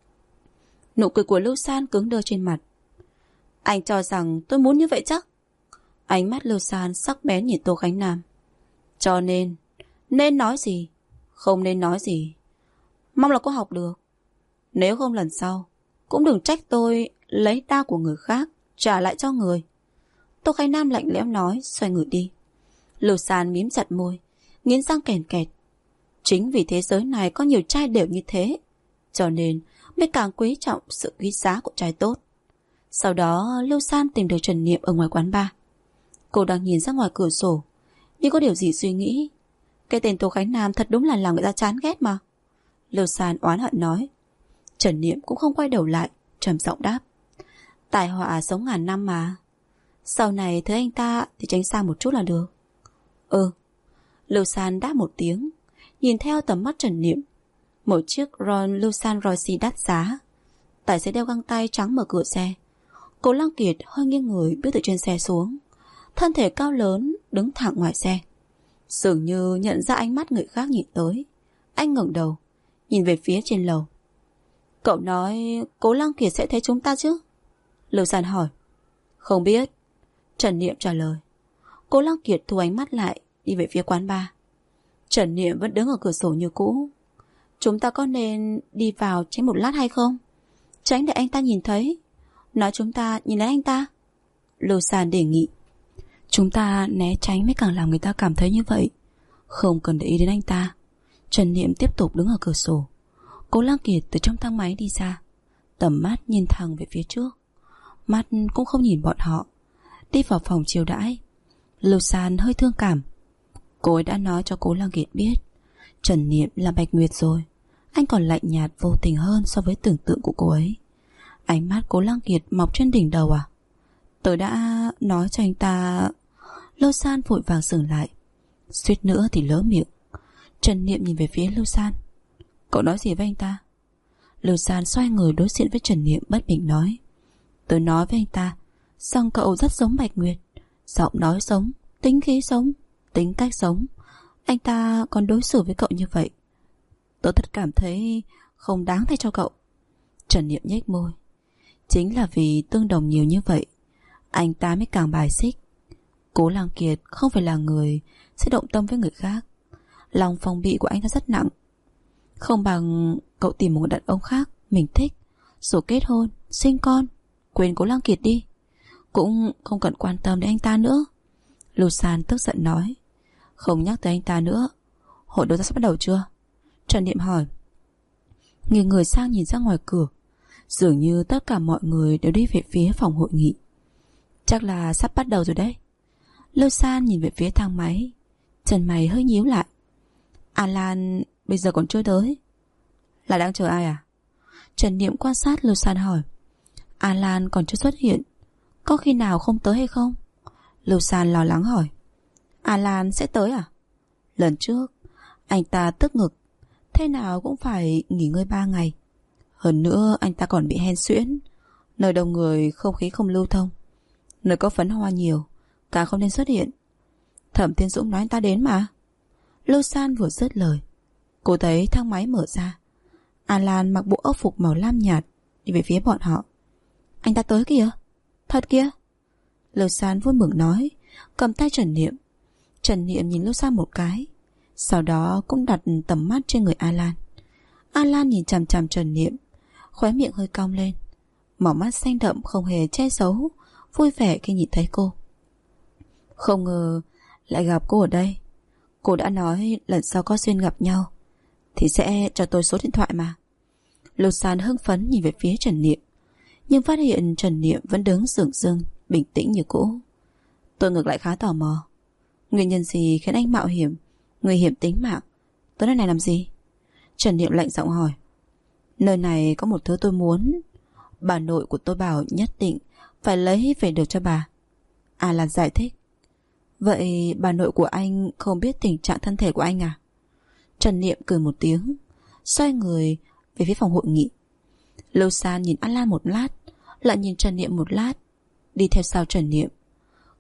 Nụ cười của Lưu San cứng đơ trên mặt. Anh cho rằng tôi muốn như vậy chắc? Ánh mắt Lưu San sắc bén nhìn Tô Khánh Nam. Cho nên nói gì, không nên nói gì. Mong là cô học được. Nếu không lần sau cũng đừng trách tôi lấy đao của người khác trả lại cho người. Tô Khánh Nam lạnh lẽo nói, xoay người đi. Lưu San mím chặt môi, nghiến răng kèn kẹt. Chính vì thế giới này có nhiều trai đều như thế, cho nên mới càng quý trọng sự quý giá của trai tốt. Sau đó Lưu San tìm được Trần Niệm ở ngoài quán bar. Cô đang nhìn ra ngoài cửa sổ, như có điều gì suy nghĩ. Cái tên Tô Khánh Nam thật đúng là làm người ta chán ghét mà. Lưu San oán hận nói. Trần Niệm cũng không quay đầu lại, trầm giọng đáp. Tai họa sống ngàn năm mà. Sau này thấy anh ta thì tránh xa một chút là được. Lưu San đáp một tiếng, nhìn theo tầm mắt Trần Niệm. Một chiếc Ron Lusan Royce đắt giá. Tài xế đeo găng tay trắng mở cửa xe. Cố Lăng Kiệt hơi nghiêng người bước từ trên xe xuống. Thân thể cao lớn đứng thẳng ngoài xe. Dường như nhận ra ánh mắt người khác nhìn tới. Anh ngẩng đầu, nhìn về phía trên lầu. Cậu nói Cố Lăng Kiệt sẽ thấy chúng ta chứ? Lưu San hỏi. Không biết. Trần Niệm trả lời. Cố Lăng Kiệt thu ánh mắt lại, đi về phía quán bar. Trần Niệm vẫn đứng ở cửa sổ như cũ. Chúng ta có nên đi vào tránh một lát hay không? Tránh để anh ta nhìn thấy. Nói chúng ta nhìn lấy anh ta. Lưu San đề nghị. Chúng ta né tránh mới càng làm người ta cảm thấy như vậy. Không cần để ý đến anh ta. Trần Niệm tiếp tục đứng ở cửa sổ. Cố Lăng Kiệt từ trong thang máy đi ra, tầm mắt nhìn thẳng về phía trước, mắt cũng không nhìn bọn họ. Đi vào phòng chiêu đãi. Lưu San hơi thương cảm. Cô ấy đã nói cho Cố Lăng Kiệt biết Trần Niệm là Bạch Nguyệt rồi. Anh còn lạnh nhạt vô tình hơn so với tưởng tượng của cô ấy. Ánh mắt Cố Lăng Kiệt mọc trên đỉnh đầu à? Tôi đã nói cho anh ta. Lưu San vội vàng dừng lại, suýt nữa thì lỡ miệng. Trần Niệm nhìn về phía Lưu San. Cậu nói gì với anh ta? Lưu San xoay người đối diện với Trần Niệm bất bình nói. Tôi nói với anh ta rằng cậu rất giống Bạch Nguyệt. Giọng nói giống, tính khí giống, tính cách giống. Anh ta còn đối xử với cậu như vậy. Tôi thật cảm thấy không đáng thay cho cậu. Trần Niệm nhếch môi. Chính là vì tương đồng nhiều như vậy, anh ta mới càng bài xích. Cố Lăng Kiệt không phải là người sẽ động tâm với người khác. Lòng phòng bị của anh ta rất nặng. Không bằng cậu tìm một người đàn ông khác mình thích, rồi kết hôn, sinh con, quên Cố Lăng Kiệt đi. Cũng không cần quan tâm đến anh ta nữa. Lưu San tức giận nói. Không nhắc tới anh ta nữa. Hội đấu giá sắp bắt đầu chưa? Trần Niệm hỏi. Nghiêng người sang nhìn ra ngoài cửa. Dường như tất cả mọi người đều đi về phía phòng hội nghị. Chắc là sắp bắt đầu rồi đấy. Lưu San nhìn về phía thang máy, chân mày hơi nhíu lại. Alan bây giờ còn chưa tới. Là đang chờ ai à? Trần Niệm quan sát Lưu San hỏi. Alan còn chưa xuất hiện, có khi nào không tới hay không? Lưu San lo lắng hỏi. Alan sẽ tới à? Lần trước anh ta tức ngực, thế nào cũng phải nghỉ ngơi 3 ngày. Hơn nữa anh ta còn bị hen suyễn. Nơi đông người không khí không lưu thông, nơi có phấn hoa nhiều càng không nên xuất hiện. Thẩm Thiên Dũng nói anh ta đến mà. Lưu San vừa dứt lời, cô thấy thang máy mở ra. Alan mặc bộ âu phục màu lam nhạt đi về phía bọn họ. Anh ta tới kìa. Thật kìa. Lưu San vui mừng nói, cầm tay Trần Niệm. Trần Niệm nhìn Lưu San một cái, sau đó cũng đặt tầm mắt trên người Alan. Alan nhìn chằm chằm Trần Niệm, khóe miệng hơi cong lên, màu mắt xanh đậm không hề che giấu vui vẻ khi nhìn thấy cô. Không ngờ lại gặp cô ở đây. Cô đã nói lần sau có duyên gặp nhau thì sẽ cho tôi số điện thoại mà. Lưu San hưng phấn nhìn về phía Trần Niệm, nhưng phát hiện Trần Niệm vẫn đứng sừng sững bình tĩnh như cũ. Tôi ngược lại khá tò mò, nguyên nhân gì khiến anh mạo hiểm, nguy hiểm tính mạng tới nơi này làm gì? Trần Niệm lạnh giọng hỏi. Nơi này có một thứ tôi muốn. Bà nội của tôi bảo nhất định phải lấy về được cho bà. Alan giải thích. Vậy bà nội của anh không biết tình trạng thân thể của anh à? Trần Niệm cười một tiếng, xoay người về phía phòng hội nghị. Lưu San nhìn Alan một lát, lại nhìn Trần Niệm một lát, đi theo sau Trần Niệm.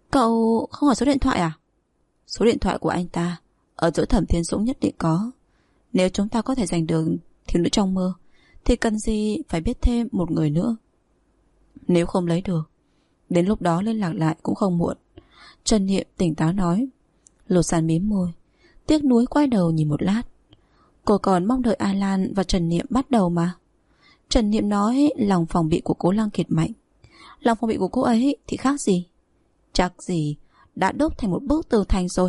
Cậu không hỏi số điện thoại à? Số điện thoại của anh ta ở chỗ Thẩm Thiên Dũng nhất định có. Nếu chúng ta có thể giành được thiếu nữ trong mơ thì cần gì phải biết thêm một người nữa. Nếu không lấy được, đến lúc đó liên lạc lại cũng không muộn. Trần Niệm tỉnh táo nói. Lột San mím môi, tiếc nuối quay đầu nhìn một lát. Cô còn mong đợi Alan và Trần Niệm bắt đầu mà. Trần Niệm nói lòng phòng bị của cô Lăng Kiệt mạnh. Lòng phòng bị của cô ấy thì khác gì? Chắc gì đã đúc thành một bức tường thành rồi.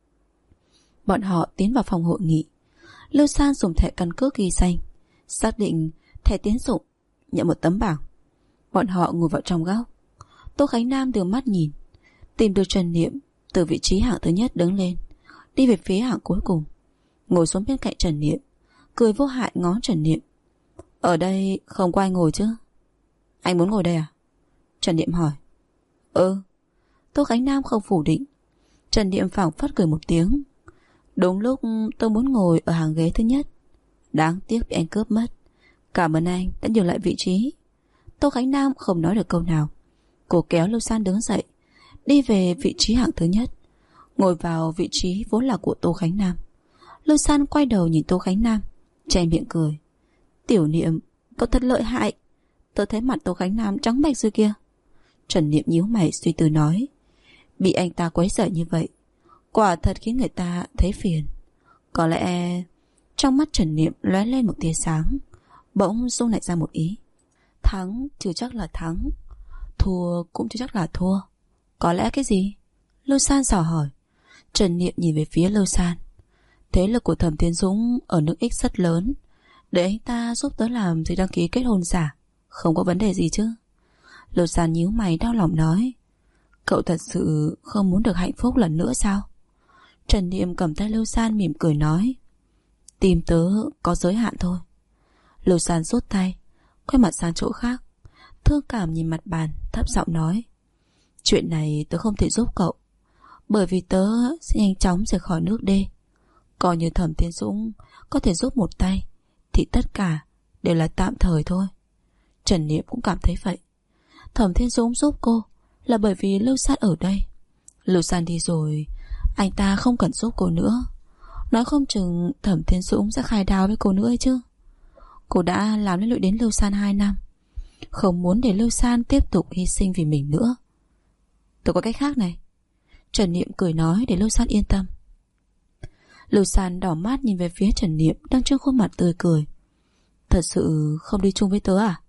Bọn họ tiến vào phòng hội nghị. Lưu San dùng thẻ căn cước ghi danh, xác định thẻ tín dụng, nhận một tấm bảng. Bọn họ ngồi vào trong góc. Tô Khánh Nam đưa mắt nhìn, tìm được Trần Niệm, từ vị trí hạng thứ nhất đứng lên, đi về phía hạng cuối cùng, ngồi xuống bên cạnh Trần Niệm, cười vô hại ngó Trần Niệm. Ở đây không có ai ngồi chứ? Anh muốn ngồi đây à? Trần Niệm hỏi. Tô Khánh Nam không phủ định. Trần Niệm phảng phất cười một tiếng. Đúng lúc tôi muốn ngồi ở hàng ghế thứ nhất, đáng tiếc bị anh cướp mất. Cảm ơn anh đã nhường lại vị trí. Tô Khánh Nam không nói được câu nào. Cô kéo Lưu San đứng dậy, đi về vị trí hạng thứ nhất, ngồi vào vị trí vốn là của Tô Khánh Nam. Lưu San quay đầu nhìn Tô Khánh Nam, che miệng cười. Tiểu Niệm, cậu thật lợi hại. Tớ thấy mặt Tô Khánh Nam trắng bệch rồi kia. Trần Niệm nhíu mày suy tư nói. Bị anh ta quấy rầy như vậy, quả thật khiến người ta thấy phiền. Có lẽ... Trong mắt Trần Niệm lóe lên một tia sáng, bỗng rung lại ra một ý. Thắng chưa chắc là thắng, thua cũng chưa chắc là thua. Có lẽ cái gì? Lưu San dò hỏi. Trần Niệm nhìn về phía Lưu San. Thế lực của Thẩm Thiên Dũng ở nước X rất lớn, để anh ta giúp tớ làm giấy đăng ký kết hôn giả, không có vấn đề gì chứ? Lưu San nhíu mày đau lòng nói. Cậu thật sự không muốn được hạnh phúc lần nữa sao? Trần Niệm cầm tay Lưu San mỉm cười nói. Tìm tớ có giới hạn thôi. Lưu San rút tay, quay mặt sang chỗ khác, thương cảm nhìn mặt bàn, thấp giọng nói. Chuyện này tớ không thể giúp cậu, bởi vì tớ sẽ nhanh chóng rời khỏi nước D. Coi như Thẩm Thiên Dũng có thể giúp một tay, thì tất cả đều là tạm thời thôi. Trần Niệm cũng cảm thấy vậy. Thẩm Thiên Dũng giúp cô là bởi vì Lưu San ở đây. Lưu San đi rồi, anh ta không cần giúp cô nữa. Nói không chừng Thẩm Thiên Dũng sẽ khai đao với cô nữa ấy chứ. Cô đã làm liên lụy đến Lưu San 2 năm, không muốn để Lưu San tiếp tục hy sinh vì mình nữa. Tôi có cách khác này. Trần Niệm cười nói để Lưu San yên tâm. Lưu San đỏ mắt nhìn về phía Trần Niệm đang trên khuôn mặt tươi cười. Thật sự không đi chung với tớ à?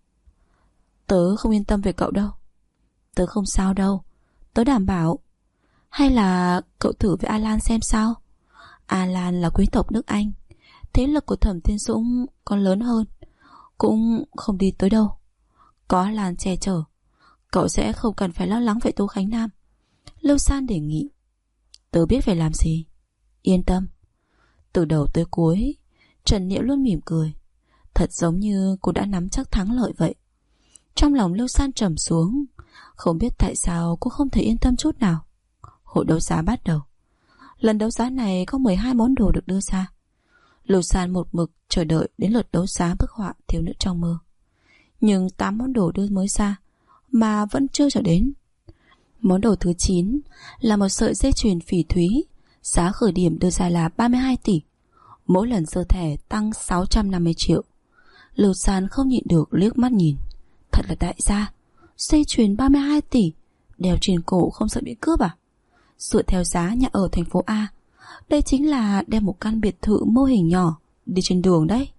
Tớ không yên tâm về cậu đâu. Tớ không sao đâu, tớ đảm bảo. Hay là cậu thử với Alan xem sao? Alan là quý tộc nước Anh, thế lực của Thẩm Thiên Dũng còn lớn hơn, cũng không đi tới đâu. Có Alan che chở, cậu sẽ không cần phải lo lắng về Tô Khánh Nam. Lưu San đề nghị. Tớ biết phải làm gì. Yên tâm. Từ đầu tới cuối, Trần Niệm luôn mỉm cười, thật giống như cô đã nắm chắc thắng lợi vậy. Trong lòng Lưu San trầm xuống, không biết tại sao cô không thể yên tâm chút nào. Hội đấu giá bắt đầu. Lần đấu giá này có 12 món đồ được đưa ra. Lưu San một mực chờ đợi đến lượt đấu giá bức họa thiếu nữ trong mơ. Nhưng 8 món đồ đưa mới ra mà vẫn chưa trở đến. Món đồ thứ 9 là một sợi dây chuyền phỉ thúy, giá khởi điểm đưa ra là 32 tỷ. Mỗi lần sơ thẻ tăng 650 triệu. Lưu San không nhịn được liếc mắt nhìn. Thật là đại gia, dây chuyền 32 tỷ, đeo trên cổ không sợ bị cướp à? Dựa theo giá nhà ở thành phố A, đây chính là đem một căn biệt thự mô hình nhỏ đi trên đường đấy.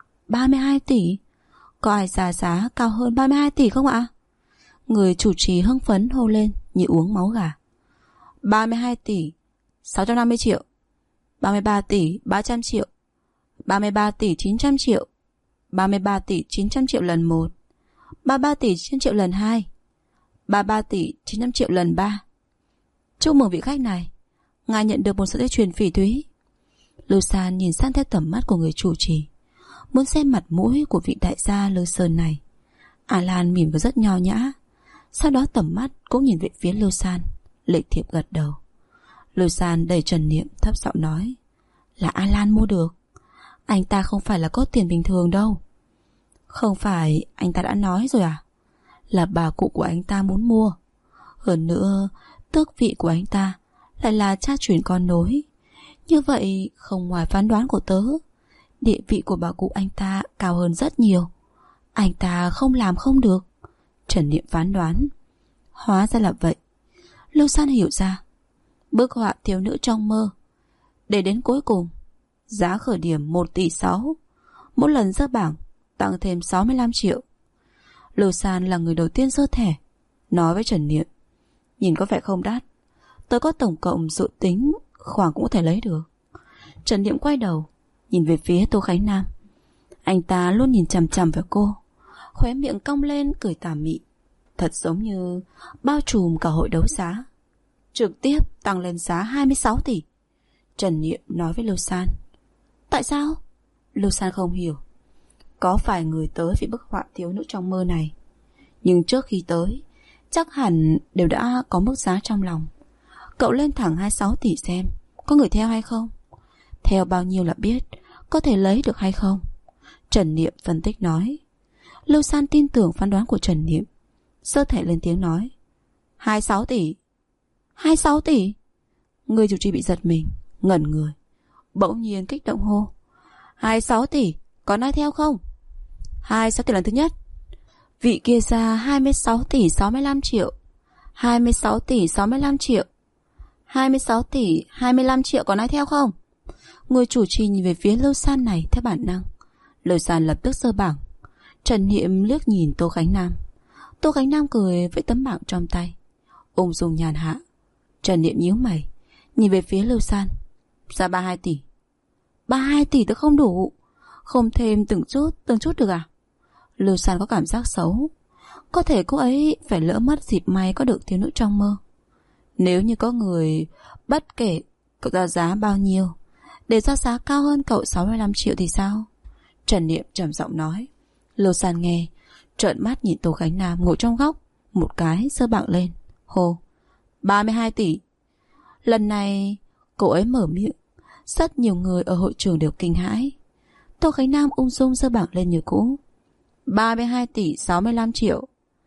32 tỷ? Có ai ra giá cao hơn 32 tỷ không ạ? Người chủ trì hưng phấn hô lên như uống máu gà. 32 tỷ 650 triệu, 33 tỷ 300 triệu, 33 tỷ 900 triệu, 33 tỷ 900 triệu lần 1, 33 tỷ 900 triệu lần 2, 33 tỷ 900 triệu lần 3. Chúc mừng vị khách này, ngài nhận được một sợi dây chuyền phỉ thúy. Lưu San nhìn sang theo tầm mắt của người chủ trì, muốn xem mặt mũi của vị đại gia Lư Sơn này. Alan mỉm cười rất nho nhã, sau đó tầm mắt cũng nhìn về phía Lưu San, lịch thiệp gật đầu. Lưu San đẩy Trần Niệm thấp giọng nói. Là Alan mua được. Anh ta không phải là có tiền bình thường đâu. Không phải anh ta đã nói rồi à? Là bà cụ của anh ta muốn mua. Hơn nữa, tước vị của anh ta lại là cha truyền con nối. Như vậy không ngoài phán đoán của tớ, Địa vị của bà cụ anh ta cao hơn rất nhiều. Anh ta không làm không được. Trần Niệm phán đoán. Hóa ra là vậy. Lưu San hiểu ra. Bức họa thiếu nữ trong mơ, để đến cuối cùng giá khởi điểm 1,6 tỷ. Mỗi lần rớt bảng tăng thêm 65 triệu. Lưu San là người đầu tiên giơ thẻ, nói với Trần Niệm: nhìn có vẻ không đắt, tớ có tổng cộng dự tính khoảng cũng có thể lấy được. Trần Niệm quay đầu nhìn về phía Tô Khánh Nam. Anh ta luôn nhìn chằm chằm vào cô, khóe miệng cong lên cười tà mị, thật giống như bao trùm cả hội đấu giá. Trực tiếp tăng lên giá 26 tỷ. Trần Niệm nói với Lưu San. Tại sao? Lưu San không hiểu. Có vài người tới vì bức họa thiếu nữ trong mơ này, nhưng trước khi tới chắc hẳn đều đã có mức giá trong lòng. Cậu lên thẳng 26 tỷ xem có người theo hay không. Theo bao nhiêu là biết có thể lấy được hay không. Trần Niệm phân tích nói. Lưu San tin tưởng phán đoán của Trần Niệm, giơ thẻ lên tiếng nói: 26 tỷ. 26 tỷ. Người chủ trì bị giật mình, ngẩn người, bỗng nhiên kích động hô: 26 tỷ, còn ai theo không? 26 tỷ lần thứ nhất. Vị kia ra 26 tỷ 65 triệu. 26 tỷ 65 triệu. 26 tỷ 25 triệu, còn ai theo không? Người chủ trì nhìn về phía Lưu San này theo bản năng. Lưu San lập tức giơ bảng. Trần Niệm liếc nhìn Tô Khánh Nam. Tô Khánh Nam cười với tấm bảng trong tay, ung dung nhàn hạ. Trần Niệm nhíu mày, nhìn về phía Lưu San. Ra 32 tỷ. 32 tỷ tôi không đủ. Không thêm từng chút được à? Lưu San có cảm giác xấu. Có thể cô ấy phải lỡ mất dịp may có được thiếu nữ trong mơ. Nếu như có người bất kể cậu ra giá bao nhiêu để ra giá cao hơn cậu 65 triệu thì sao? Trần Niệm trầm giọng nói. Lưu San nghe, trợn mắt nhìn Tô Khánh Nam ngồi trong góc, một cái giơ bảng lên, hô: 32 tỷ. Lần này cô ấy mở miệng, rất nhiều người ở hội trường đều kinh hãi. Tô Khánh Nam ung dung giơ bảng lên như cũ. 32 tỷ 65 triệu.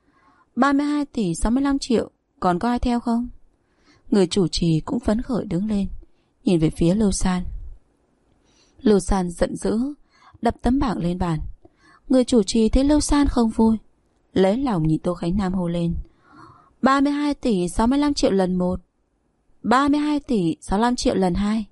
32 tỷ 65 triệu, còn có ai theo không? Người chủ trì cũng phấn khởi đứng lên, nhìn về phía Lưu San. Lưu San giận dữ, đập tấm bảng lên bàn. Người chủ trì thấy Lưu San không vui, lấy lòng nhìn Tô Khánh Nam hô lên: 32 tỷ 65 triệu lần 1. 32 tỷ 65 triệu lần 2.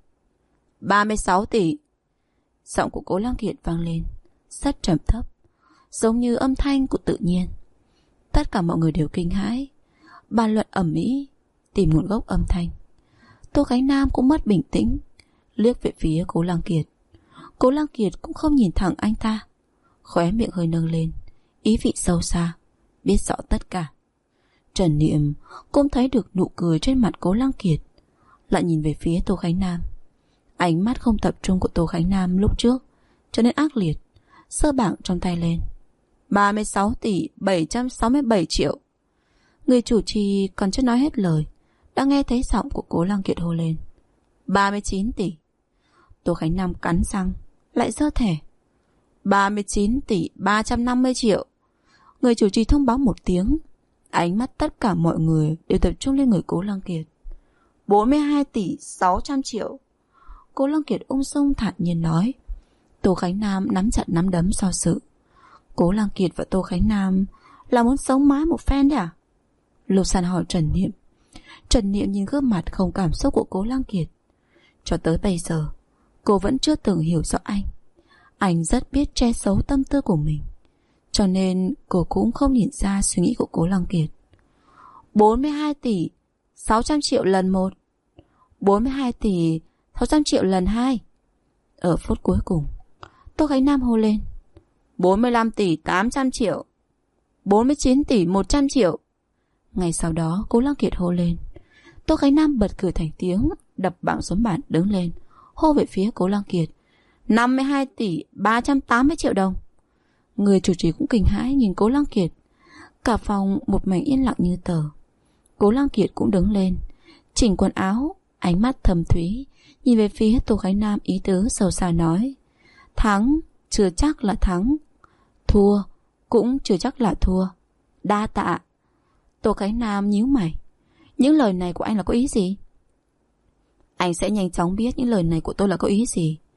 36 tỷ. Giọng của Cố Lăng Kiệt vang lên, rất trầm thấp, giống như âm thanh của tự nhiên. Tất cả mọi người đều kinh hãi, bàn luận ầm ĩ, tìm nguồn gốc âm thanh. Tô Khánh Nam cũng mất bình tĩnh, liếc về phía Cố Lăng Kiệt. Cố Lăng Kiệt cũng không nhìn thẳng anh ta, khóe miệng hơi nâng lên, ý vị sâu xa, biết rõ tất cả. Trần Niệm cũng thấy được nụ cười trên mặt Cố Lăng Kiệt, lại nhìn về phía Tô Khánh Nam. Ánh mắt không tập trung của Tô Khánh Nam lúc trước trở nên ác liệt, giơ bảng trong tay lên. 36 tỷ 767 triệu. Người chủ trì còn chưa nói hết lời, đã nghe thấy giọng của Cố Lăng Kiệt hô lên: 39 tỷ. Tô Khánh Nam cắn răng, lại giơ thẻ. 39 tỷ 350 triệu. Người chủ trì thông báo một tiếng, ánh mắt tất cả mọi người đều tập trung lên người Cố Lăng Kiệt. 42 tỷ 600 triệu. Cố Lăng Kiệt ung dung thản nhiên nói. Tô Khánh Nam nắm chặt nắm đấm do sự. Cố Lăng Kiệt và Tô Khánh Nam là muốn sống mái một phen đấy à? Lục San hỏi Trần Niệm. Trần Niệm nhìn gương mặt không cảm xúc của Cố Lăng Kiệt. Cho tới bây giờ cô vẫn chưa từng hiểu rõ anh. Anh rất biết che giấu tâm tư của mình, cho nên cô cũng không nhìn ra suy nghĩ của Cố Lăng Kiệt. 42 tỷ 600 triệu lần 1. 42 tỷ 600 triệu lần 2. Ở phút cuối cùng, Tô Khánh Nam hô lên: 45 tỷ 800 triệu. 49 tỷ 100 triệu. Ngay sau đó Cố Lăng Kiệt hô lên. Tô Khánh Nam bật cười thành tiếng, đập bảng xuống bàn đứng lên, hô về phía Cố Lăng Kiệt: 52 tỷ 380 triệu đồng. Người chủ trì cũng kinh hãi nhìn Cố Lăng Kiệt. Cả phòng một mảnh yên lặng như tờ. Cố Lăng Kiệt cũng đứng lên, chỉnh quần áo, ánh mắt thầm thúy nhìn về phía Tô Khánh Nam, ý tứ sâu xa nói: thắng chưa chắc là thắng, thua cũng chưa chắc là thua. Đa tạ. Tô Khánh Nam nhíu mày. Những lời này của anh là có ý gì? Anh sẽ nhanh chóng biết những lời này của tôi là có ý gì.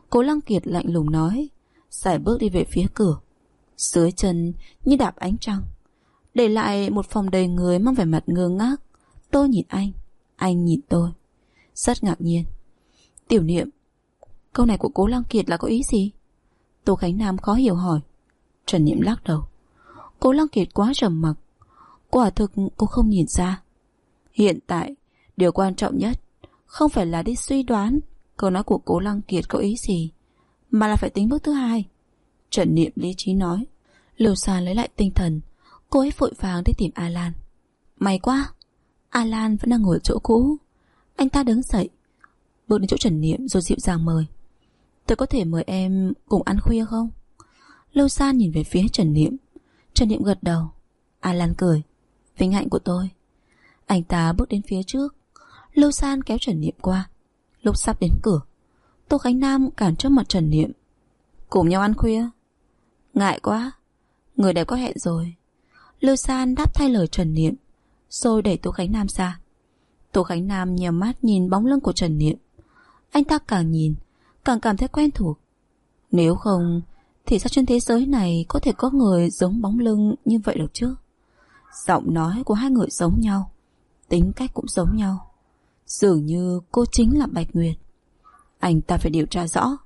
Cố Lăng Kiệt lạnh lùng nói, sải bước đi về phía cửa. Dưới chân như đạp ánh trăng, để lại một phòng đầy người mang vẻ mặt ngơ ngác. Tôi nhìn anh nhìn tôi, rất ngạc nhiên. Tiểu Niệm, câu này của Cố Lăng Kiệt là có ý gì? Tô Khánh Nam khó hiểu hỏi. Trần Niệm lắc đầu. Cố Lăng Kiệt quá trầm mặc. Quả thực cô không nhìn ra. Hiện tại điều quan trọng nhất không phải là đi suy đoán câu nói của Cố Lăng Kiệt có ý gì, mà là phải tính bước thứ hai. Trần Niệm lý trí nói. Lưu Sa lấy lại tinh thần. Cô ấy vội vàng đi tìm Alan. May quá, Alan vẫn đang ngồi ở chỗ cũ. Anh ta đứng dậy, bước đến chỗ Trần Niệm rồi dịu dàng mời. Tôi có thể mời em cùng ăn khuya không? Lưu Sa nhìn về phía Trần Niệm. Trần Niệm gật đầu. Alan cười. Vinh hạnh của tôi. Anh ta bước đến phía trước. Lưu San kéo Trần Niệm qua. Lúc sắp đến cửa, Tô Khánh Nam cản trước mặt Trần Niệm. Cùng nhau ăn khuya? Ngại quá, người đẹp có hẹn rồi. Lưu San đáp thay lời Trần Niệm, rồi đẩy Tô Khánh Nam ra. Tô Khánh Nam nhèo mắt nhìn bóng lưng của Trần Niệm. Anh ta càng nhìn càng cảm thấy quen thuộc. Nếu không thì sao trên thế giới này có thể có người giống bóng lưng như vậy được chứ? Giọng nói của hai người giống nhau, tính cách cũng giống nhau. Dường như cô chính là Bạch Nguyệt. Anh ta phải điều tra rõ.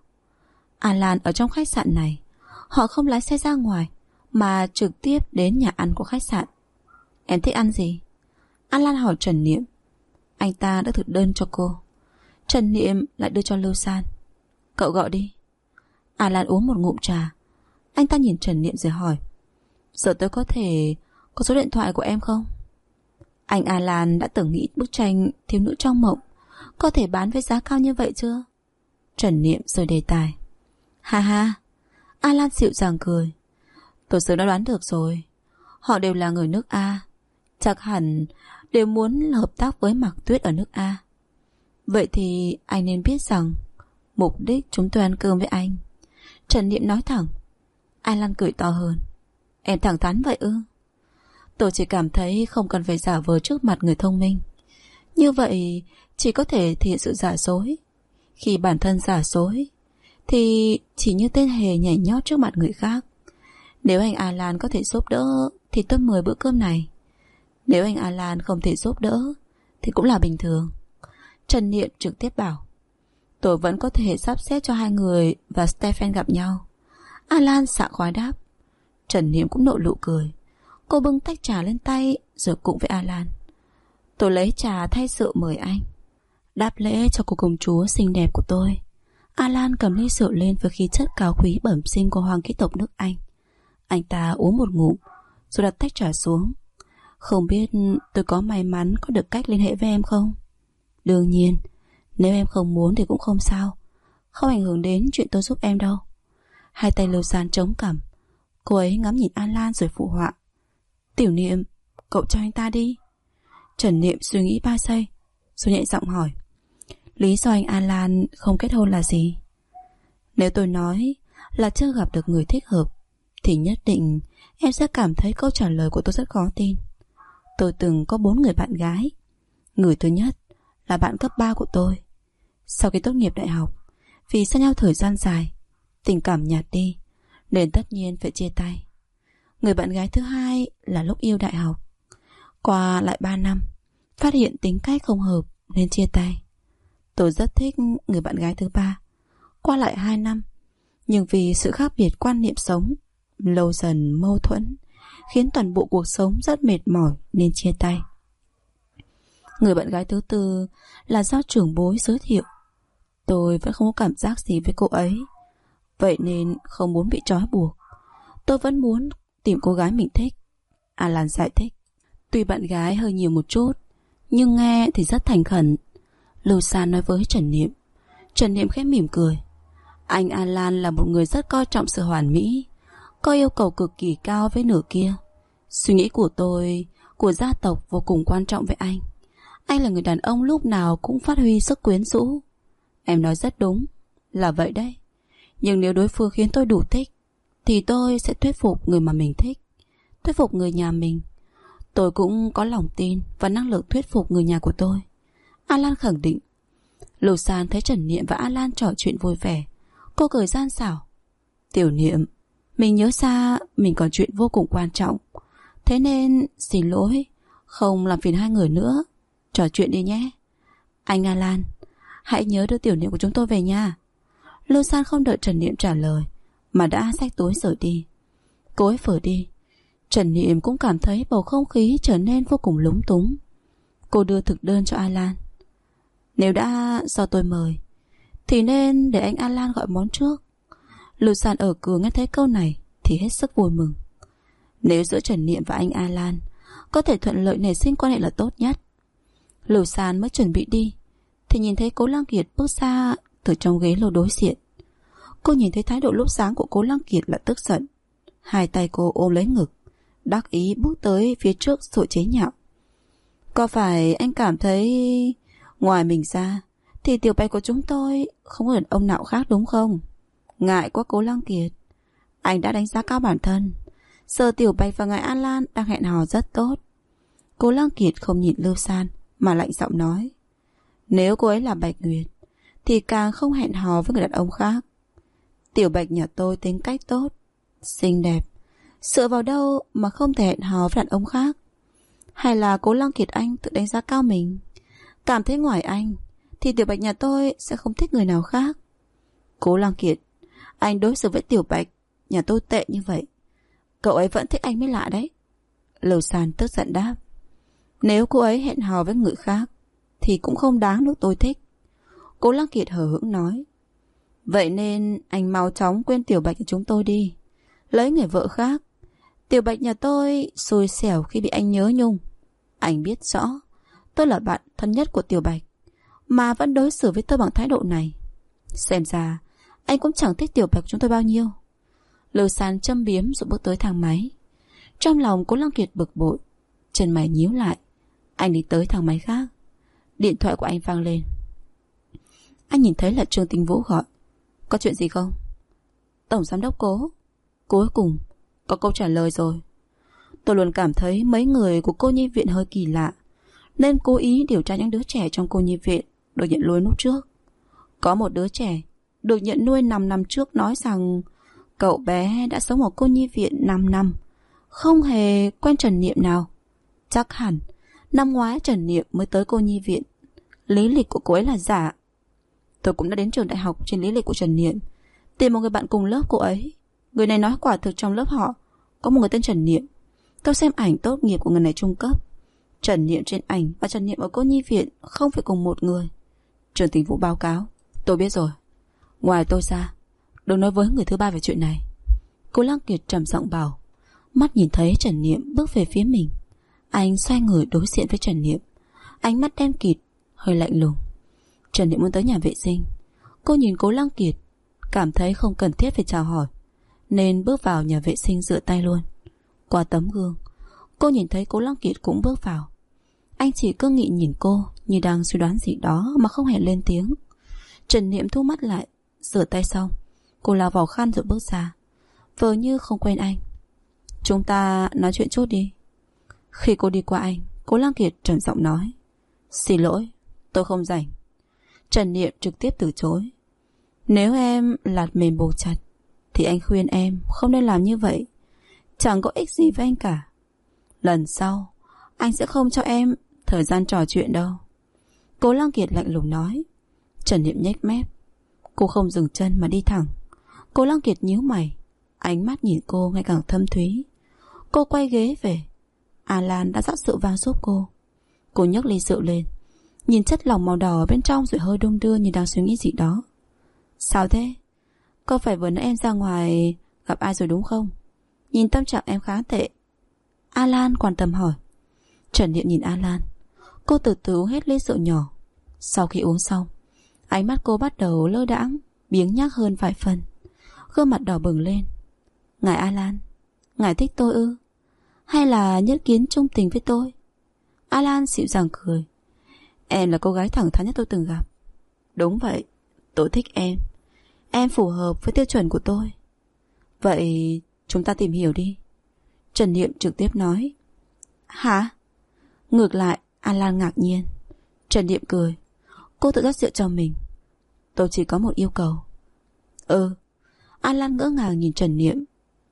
Alan ở trong khách sạn này, họ không lái xe ra ngoài mà trực tiếp đến nhà ăn của khách sạn. Em thích ăn gì? Alan hỏi Trần Niệm. Anh ta đã thực đơn cho cô. Trần Niệm lại đưa cho Lưu San. Cậu gọi đi. Alan uống một ngụm trà. Anh ta nhìn Trần Niệm rồi hỏi. Giờ tôi có thể có số điện thoại của em không? Anh Alan đã từng nghĩ bức tranh thiếu nữ trong mộng có thể bán với giá cao như vậy chưa? Trần Niệm rời đề tài. Ha ha. Alan dịu dàng cười. Tôi sớm đã đoán được rồi. Họ đều là người nước A. Chắc hẳn đều muốn hợp tác với Mạc Tuyết ở nước A. Vậy thì anh nên biết rằng mục đích chúng tôi ăn cơm với anh. Trần Niệm nói thẳng. Alan cười to hơn. Em thẳng thắn vậy ư? Tôi chỉ cảm thấy không cần phải giả vờ trước mặt người thông minh. Như vậy chỉ có thể thể hiện sự giả dối. Khi bản thân giả dối thì chỉ như tên hề nhảy nhót trước mặt người khác. Nếu anh Alan có thể giúp đỡ thì tôi mời bữa cơm này. Nếu anh Alan không thể giúp đỡ thì cũng là bình thường. Trần Niệm trực tiếp bảo. Tôi vẫn có thể sắp xếp cho hai người và Stephen gặp nhau. Alan sảng khoái đáp. Trần Niệm cũng nở nụ cười. Cô bưng tách trà lên tay rồi cũng với Alan. Tôi lấy trà thay rượu mời anh. Đáp lễ cho cô công chúa xinh đẹp của tôi. Alan cầm ly rượu lên với khí chất cao quý bẩm sinh của hoàng quý tộc nước Anh. Anh ta uống một ngụm rồi đặt tách trà xuống. Không biết tôi có may mắn có được cách liên hệ với em không? Đương nhiên, nếu em không muốn thì cũng không sao. Không ảnh hưởng đến chuyện tôi giúp em đâu. Hai tay Lưu San chống cằm. Cô ấy ngắm nhìn Alan rồi phụ họa. Tiểu Niệm, cậu cho anh ta đi. Trần Niệm suy nghĩ 3 giây rồi nhẹ giọng hỏi. Lý do anh Alan không kết hôn là gì? Nếu tôi nói là chưa gặp được người thích hợp thì nhất định em sẽ cảm thấy câu trả lời của tôi rất khó tin. Tôi từng có 4 người bạn gái. Người thứ nhất là bạn cấp 3 của tôi. Sau khi tốt nghiệp đại học, vì xa nhau thời gian dài, tình cảm nhạt đi, nên tất nhiên phải chia tay. Người bạn gái thứ hai là lúc yêu đại học. Qua lại 3 năm, phát hiện tính cách không hợp nên chia tay. Tôi rất thích người bạn gái thứ ba. Qua lại 2 năm, nhưng vì sự khác biệt quan niệm sống, lâu dần mâu thuẫn, khiến toàn bộ cuộc sống rất mệt mỏi nên chia tay. Người bạn gái thứ tư là do trưởng bối giới thiệu. Tôi vẫn không có cảm giác gì với cô ấy, vậy nên không muốn bị trói buộc. Tôi vẫn muốn tìm cô gái mình thích. Alan giải thích. Tuy bạn gái hơi nhiều một chút, nhưng nghe thì rất thành khẩn. Lưu San nói với Trần Niệm. Trần Niệm khẽ mỉm cười. Anh Alan là một người rất coi trọng sự hoàn mỹ, có yêu cầu cực kỳ cao với nửa kia. Suy nghĩ của tôi, của gia tộc vô cùng quan trọng với anh. Anh là người đàn ông lúc nào cũng phát huy sức quyến rũ. Em nói rất đúng, là vậy đấy. Nhưng nếu đối phương khiến tôi đủ thích thì tôi sẽ thuyết phục người mà mình thích, thuyết phục người nhà mình. Tôi cũng có lòng tin và năng lực thuyết phục người nhà của tôi. Alan khẳng định. Lưu San thấy Trần Niệm và Alan trò chuyện vui vẻ, Cô cười gian xảo. Tiểu Niệm, mình nhớ ra mình còn chuyện vô cùng quan trọng. Thế nên xin lỗi, không làm phiền hai người nữa. Trò chuyện đi nhé. Anh Alan, hãy nhớ đưa Tiểu Niệm của chúng tôi về nha. Lưu San không đợi Trần Niệm trả lời mà đã xách túi rời đi. Cô ấy vừa đi, Trần Niệm cũng cảm thấy bầu không khí trở nên vô cùng lúng túng. Cô đưa thực đơn cho Alan. Nếu đã do tôi mời thì nên để anh Alan gọi món trước. Lưu San ở cửa nghe thấy câu này thì hết sức vui mừng. Nếu giữa Trần Niệm và anh Alan có thể thuận lợi nảy sinh quan hệ là tốt nhất. Lưu San mới chuẩn bị đi thì nhìn thấy Cố Lăng Kiệt bước ra từ trong ghế lô đối diện. Cô nhìn thấy thái độ lúc sáng của Cố Lăng Kiệt là tức giận. Hai tay cô ôm lấy ngực, đắc ý bước tới phía trước rồi chế nhạo. Có phải anh cảm thấy ngoài mình ra thì Tiểu Bạch của chúng tôi không có đàn ông nào khác đúng không? Ngại quá Cố Lăng Kiệt. Anh đã đánh giá cao bản thân. Giờ Tiểu Bạch và ngài Alan đang hẹn hò rất tốt. Cố Lăng Kiệt không nhìn Lưu San mà lạnh giọng nói. Nếu cô ấy là Bạch Nguyệt thì càng không hẹn hò với người đàn ông khác. Tiểu Bạch nhà tôi tính cách tốt, xinh đẹp, dựa vào đâu mà không thể hẹn hò với đàn ông khác? Hay là Cố Lăng Kiệt anh tự đánh giá cao mình, cảm thấy ngoài anh thì Tiểu Bạch nhà tôi sẽ không thích người nào khác? Cố Lăng Kiệt, anh đối xử với Tiểu Bạch nhà tôi tệ như vậy, cậu ấy vẫn thích anh mới lạ đấy. Lưu San tức giận đáp. Nếu cô ấy hẹn hò với người khác thì cũng không đáng được tôi thích. Cố Lăng Kiệt hờ hững nói. Vậy nên anh mau chóng quên Tiểu Bạch của chúng tôi đi, lấy người vợ khác. Tiểu Bạch nhà tôi xui xẻo khi bị anh nhớ nhung. Anh biết rõ tôi là bạn thân nhất của Tiểu Bạch mà vẫn đối xử với tôi bằng thái độ này. Xem ra anh cũng chẳng thích Tiểu Bạch của chúng tôi bao nhiêu. Lưu San châm biếm rồi bước tới thang máy. Trong lòng Cố Lăng Kiệt bực bội, chân mày nhíu lại. Anh đi tới thang máy khác. Điện thoại của anh vang lên. Anh nhìn thấy là Trương Tinh Vũ gọi. Có chuyện gì không? Tổng giám đốc Cố. Cuối cùng có câu trả lời rồi. Tôi luôn cảm thấy mấy người của cô nhi viện hơi kỳ lạ, nên cố ý điều tra những đứa trẻ trong cô nhi viện được nhận nuôi lúc trước. Có một đứa trẻ được nhận nuôi 5 năm trước nói rằng cậu bé đã sống ở cô nhi viện 5 năm, không hề quen Trần Niệm nào. Chắc hẳn năm ngoái Trần Niệm mới tới cô nhi viện. Lý lịch của cô ấy là giả. Tôi cũng đã đến trường đại học trên lý lịch của Trần Niệm, tìm một người bạn cùng lớp cô ấy. Người này nói quả thực trong lớp họ có một người tên Trần Niệm. Tôi xem ảnh tốt nghiệp của người này trung cấp. Trần Niệm trên ảnh và Trần Niệm ở cô nhi viện không phải cùng một người. Trường Tình Vũ báo cáo. Tôi biết rồi. Ngoài tôi ra, đừng nói với người thứ ba về chuyện này. Cố Lăng Kiệt trầm giọng bảo. Mắt nhìn thấy Trần Niệm bước về phía mình. Anh xoay người đối diện với Trần Niệm, ánh mắt đen kịt, hơi lạnh lùng. Trần Niệm muốn tới nhà vệ sinh. Cô nhìn Cố Lăng Kiệt, cảm thấy không cần thiết phải chào hỏi, nên bước vào nhà vệ sinh rửa tay luôn. Qua tấm gương, cô nhìn thấy Cố Lăng Kiệt cũng bước vào. Anh chỉ cương nghị nhìn cô như đang suy đoán gì đó mà không hề lên tiếng. Trần Niệm thu mắt lại, rửa tay xong, cô lao vào khăn rồi bước ra, vờ như không quen anh. Chúng ta nói chuyện chút đi. Khi cô đi qua anh, Cố Lăng Kiệt trầm giọng nói. Xin lỗi, tôi không rảnh. Trần Niệm trực tiếp từ chối. Nếu em lạt mềm buộc chặt thì anh khuyên em không nên làm như vậy. Chẳng có ích gì với anh cả. Lần sau anh sẽ không cho em thời gian trò chuyện đâu. Cố Lăng Kiệt lạnh lùng nói. Trần Niệm nhếch mép. Cô không dừng chân mà đi thẳng. Cố Lăng Kiệt nhíu mày, ánh mắt nhìn cô ngày càng thâm thúy. Cô quay ghế về. Alan đã rót rượu vang giúp cô. Cô nhấc ly rượu lên, nhìn chất lỏng màu đỏ ở bên trong rồi hơi đung đưa như đang suy nghĩ gì đó. Sao thế? Có phải vừa nãy em ra ngoài gặp ai rồi đúng không? Nhìn tâm trạng em khá tệ. Alan quan tâm hỏi. Trần Niệm nhìn Alan. Cô từ từ uống hết ly rượu nhỏ. Sau khi uống xong, ánh mắt cô bắt đầu lơ đãng, biếng nhác hơn vài phần. Gương mặt đỏ bừng lên. Ngài Alan, ngài thích tôi ư? Hay là nhất kiến trung tình với tôi? Alan dịu dàng cười. Em là cô gái thẳng thắn nhất tôi từng gặp. Đúng vậy, tôi thích em. Em phù hợp với tiêu chuẩn của tôi. Vậy chúng ta tìm hiểu đi. Trần Niệm trực tiếp nói. Hả? Ngược lại, Alan ngạc nhiên. Trần Niệm cười. Cô tự rót rượu cho mình. Tôi chỉ có một yêu cầu. Alan ngỡ ngàng nhìn Trần Niệm.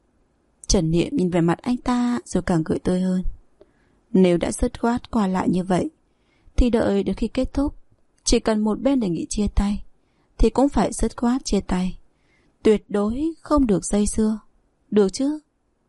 Trần Niệm nhìn về mặt anh ta rồi càng cười tươi hơn. Nếu đã dứt khoát qua lại như vậy thì đợi đến khi kết thúc, chỉ cần một bên đề nghị chia tay thì cũng phải dứt khoát chia tay. Tuyệt đối không được dây dưa. Được chứ?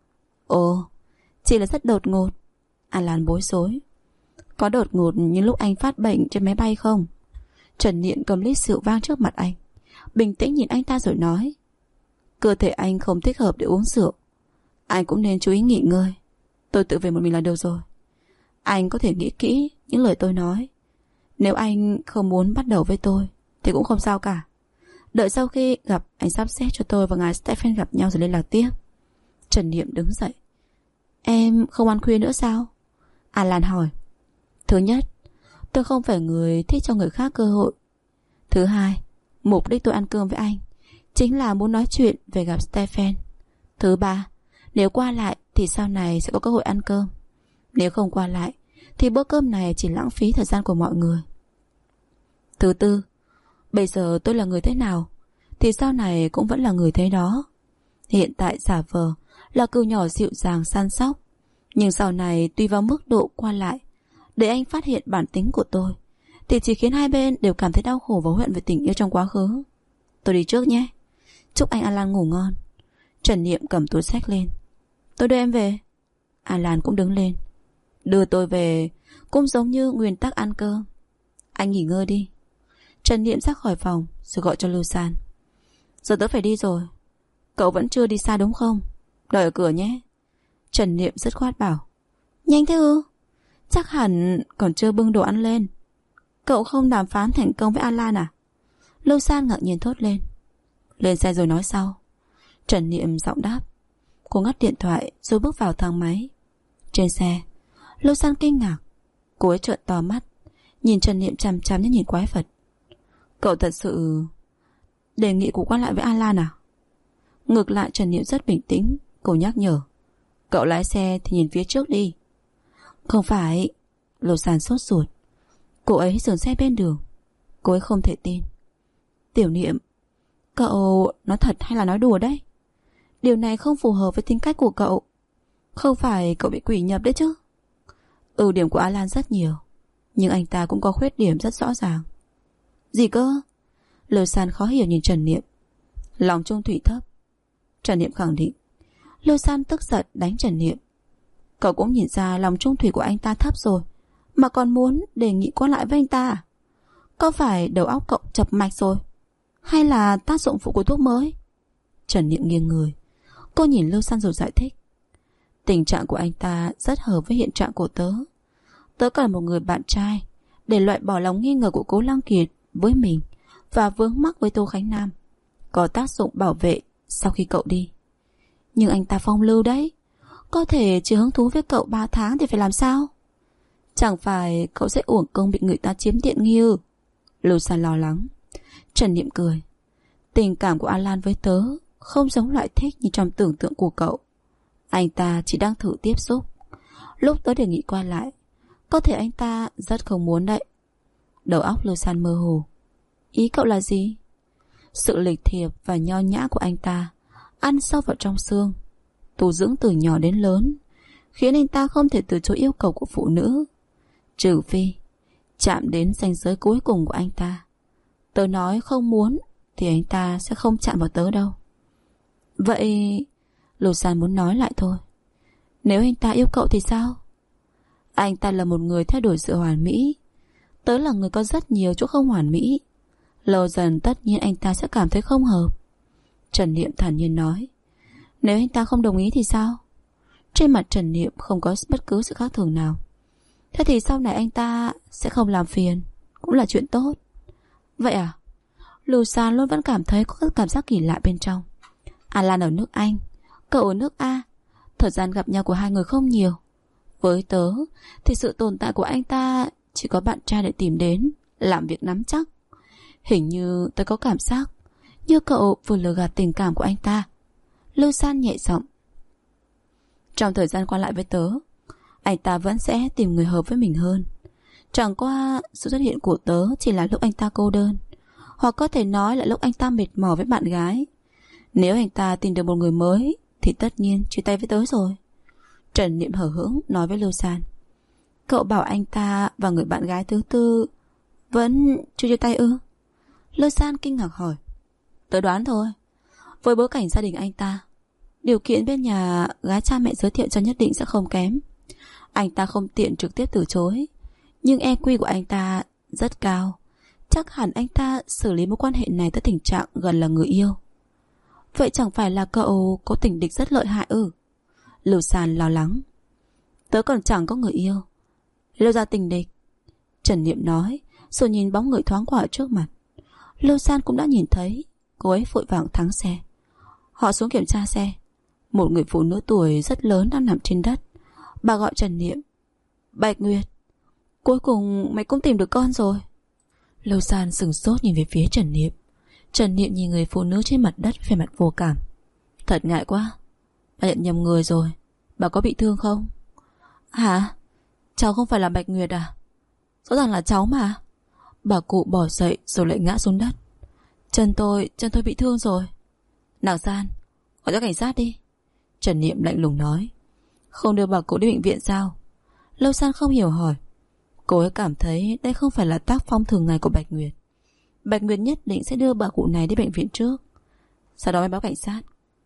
Ồ, chỉ là rất đột ngột. Alan bối rối. Có đột ngột như lúc anh phát bệnh trên máy bay không? Trần Niệm cầm ly rượu vang trước mặt anh, bình tĩnh nhìn anh ta rồi nói. Cơ thể anh không thích hợp để uống rượu. Anh cũng nên chú ý nghỉ ngơi. Tôi tự về một mình là được rồi. Anh có thể nghĩ kỹ những lời tôi nói. Nếu anh không muốn bắt đầu với tôi thì cũng không sao cả. Đợi sau khi gặp, anh sắp xếp cho tôi và ngài Stephen gặp nhau rồi liên lạc tiếp. Trần Niệm đứng dậy. Em không ăn khuya nữa sao? Alan hỏi. Thứ nhất, tôi không phải người thích cho người khác cơ hội. Thứ hai, mục đích tôi ăn cơm với anh chính là muốn nói chuyện về gặp Stephen. Thứ ba, nếu qua lại thì sau này sẽ có cơ hội ăn cơm. Nếu không qua lại thì bữa cơm này chỉ lãng phí thời gian của mọi người. Thứ tư, bây giờ tôi là người thế nào thì sau này cũng vẫn là người thế đó. Hiện tại giả vờ là cừu nhỏ dịu dàng săn sóc, nhưng sau này tùy vào mức độ qua lại, để anh phát hiện bản tính của tôi thì chỉ khiến hai bên đều cảm thấy đau khổ và hối hận về tình yêu trong quá khứ. Tôi đi trước nhé. Chúc anh Alan ngủ ngon. Trần Niệm cầm túi xách lên. Tôi đưa em về. Alan cũng đứng lên. Đưa tôi về cũng giống như nguyên tắc ăn cơm. Anh nghỉ ngơi đi. Trần Niệm ra khỏi phòng rồi gọi cho Lưu San. Giờ tớ phải đi rồi. Cậu vẫn chưa đi xa đúng không? Đợi ở cửa nhé. Trần Niệm dứt khoát bảo. Nhanh thế ư? Chắc hẳn còn chưa bưng đồ ăn lên. Cậu không đàm phán thành công với Alan à? Lưu San ngạc nhiên thốt lên. Lên xe rồi nói sau. Trần Niệm giọng đáp. Cô ngắt điện thoại rồi bước vào thang máy. Trên xe, Lưu San kinh ngạc. Cô ấy trợn to mắt, nhìn Trần Niệm chằm chằm như nhìn quái vật. Cậu thật sự đề nghị cô qua lại với Alan à? Ngược lại Trần Niệm rất bình tĩnh. Cô nhắc nhở. Cậu lái xe thì nhìn phía trước đi. Không phải. Lưu San sốt ruột. Cô ấy dừng xe bên đường. Cô ấy không thể tin. Tiểu Niệm, cậu nói thật hay là nói đùa đấy? Điều này không phù hợp với tính cách của cậu. Không phải cậu bị quỷ nhập đấy chứ? Ưu điểm của Alan rất nhiều, nhưng anh ta cũng có khuyết điểm rất rõ ràng. Gì cơ? Lưu San khó hiểu nhìn Trần Niệm. Lòng trung thủy thấp. Trần Niệm khẳng định. Lưu San tức giận đánh Trần Niệm. Cậu cũng nhìn ra lòng trung thủy của anh ta thấp rồi mà còn muốn đề nghị qua lại với anh ta à? Có phải đầu óc cậu chập mạch rồi, hay là tác dụng phụ của thuốc mới? Trần Niệm nghiêng người. Cô nhìn Lưu San rồi giải thích. Tình trạng của anh ta rất hợp với hiện trạng của tớ. Tớ cần một người bạn trai để loại bỏ lòng nghi ngờ của Cố Lăng Kiệt với mình và vướng mắc với Tô Khánh Nam, có tác dụng bảo vệ sau khi cậu đi. Nhưng anh ta phong lưu đấy. Có thể chỉ hứng thú với cậu 3 tháng thì phải làm sao? Chẳng phải cậu sẽ uổng công bị người ta chiếm tiện nghi ư? Lưu San lo lắng. Trần Niệm cười. Tình cảm của Alan với tớ không giống loại thích như trong tưởng tượng của cậu. Anh ta chỉ đang thử tiếp xúc. Lúc tớ đề nghị qua lại, có thể anh ta rất không muốn đấy. Đầu óc Lưu San mơ hồ. Ý cậu là gì? Sự lịch thiệp và nho nhã của anh ta ăn sâu vào trong xương, tu dưỡng từ nhỏ đến lớn, khiến anh ta không thể từ chối yêu cầu của phụ nữ, trừ phi chạm đến ranh giới cuối cùng của anh ta. Tớ nói không muốn thì anh ta sẽ không chạm vào tớ đâu. Vậy Lưu San muốn nói lại thôi. Nếu anh ta yêu cậu thì sao? Anh ta là một người theo đuổi sự hoàn mỹ. Tớ là người có rất nhiều chỗ không hoàn mỹ. Lâu dần tất nhiên anh ta sẽ cảm thấy không hợp. Trần Niệm thản nhiên nói. Nếu anh ta không đồng ý thì sao? Trên mặt Trần Niệm không có bất cứ sự khác thường nào. Thế thì sau này anh ta sẽ không làm phiền, cũng là chuyện tốt. Vậy à? Lưu San luôn vẫn cảm thấy có cảm giác kỳ lạ bên trong. Alan ở nước Anh, cậu ở nước A. Thời gian gặp nhau của hai người không nhiều. Với tớ thì sự tồn tại của anh ta chỉ có bạn trai để tìm đến, làm việc nắm chắc. Hình như tớ có cảm giác như cậu vừa lừa gạt tình cảm của anh ta. Lưu San nhẹ giọng. Trong thời gian qua lại với tớ, anh ta vẫn sẽ tìm người hợp với mình hơn. Chẳng qua sự xuất hiện của tớ chỉ là lúc anh ta cô đơn, hoặc có thể nói là lúc anh ta mệt mỏi với bạn gái, Nếu anh ta tìm được một người mới thì tất nhiên chia tay với tớ rồi. Trần Niệm hờ hững nói với Lưu San. Cậu bảo anh ta và người bạn gái thứ tư vẫn chưa chia tay ư? Lưu San kinh ngạc hỏi. Tớ đoán thôi. Với bối cảnh gia đình anh ta, điều kiện bên nhà gái cha mẹ giới thiệu cho nhất định sẽ không kém. Anh ta không tiện trực tiếp từ chối, nhưng EQ của anh ta rất cao. Chắc hẳn anh ta xử lý mối quan hệ này tới tình trạng gần là người yêu. Vậy chẳng phải là cậu có tình địch rất lợi hại ư? Lưu San lo lắng. Tớ còn chẳng có người yêu, Lưu ra tình địch. Trần Niệm nói, rồi nhìn bóng người thoáng qua ở trước mặt. Lưu San cũng đã nhìn thấy. Cô ấy vội vàng thắng xe. Họ xuống kiểm tra xe. Một người phụ nữ tuổi rất lớn đang nằm trên đất. Bà gọi Trần Niệm. Bạch Nguyệt, cuối cùng mày cũng tìm được con rồi. Lưu San sửng sốt nhìn về phía Trần Niệm. Trần Niệm nhìn người phụ nữ trên mặt đất vẻ mặt vô cảm. Thật ngại quá, bà nhận nhầm người rồi. Bà có bị thương không? Hả? Cháu không phải là Bạch Nguyệt à? Rõ ràng là cháu mà. Bà cụ bỏ dậy rồi lại ngã xuống đất. Chân tôi bị thương rồi. Nàng San, gọi cho cảnh sát đi. Trần Niệm lạnh lùng nói. Không đưa bà cụ đi bệnh viện sao? Lâu San không hiểu hỏi. Cô ấy cảm thấy đây không phải là tác phong thường ngày của Bạch Nguyệt. Bạch Nguyệt nhất định sẽ đưa bà cụ này đi bệnh viện trước, sau đó mới báo cảnh sát.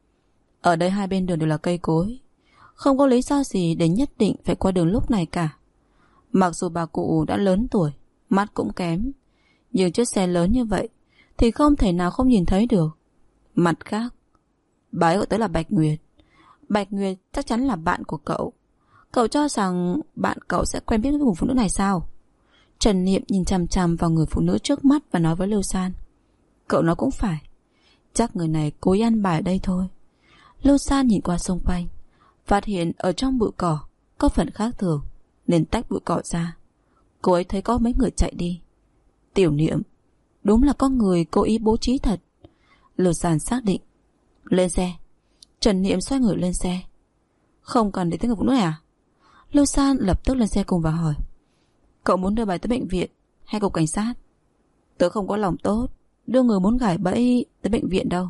Ở đây hai bên đường đều là cây cối, không có lý do gì để nhất định phải qua đường lúc này cả. Mặc dù bà cụ đã lớn tuổi, mắt cũng kém, nhưng chiếc xe lớn như vậy thì không thể nào không nhìn thấy được. Mặt khác, bà ấy gọi tới là Bạch Nguyệt. Bạch Nguyệt chắc chắn là bạn của cậu. Cậu cho rằng bạn cậu sẽ quen biết với người phụ nữ này sao? Trần Niệm nhìn chằm chằm vào người phụ nữ trước mắt và nói với Lưu San. Cậu nói cũng phải, chắc người này cố ý ăn bài ở đây thôi. Lưu San nhìn qua xung quanh, phát hiện ở trong bụi cỏ có phần khác thường, nên tách bụi cỏ ra. Cô ấy thấy có mấy người chạy đi. Tiểu Niệm, đúng là có người cố ý bố trí thật. Lưu San xác định. Lên xe. Trần Niệm xoay người lên xe. Không cần để tới người phụ nữ này à? Lưu San lập tức lên xe cùng và hỏi. Cậu muốn đưa bà tới bệnh viện hay cục cảnh sát? Tớ không có lòng tốt đưa người muốn gài bẫy tới bệnh viện đâu.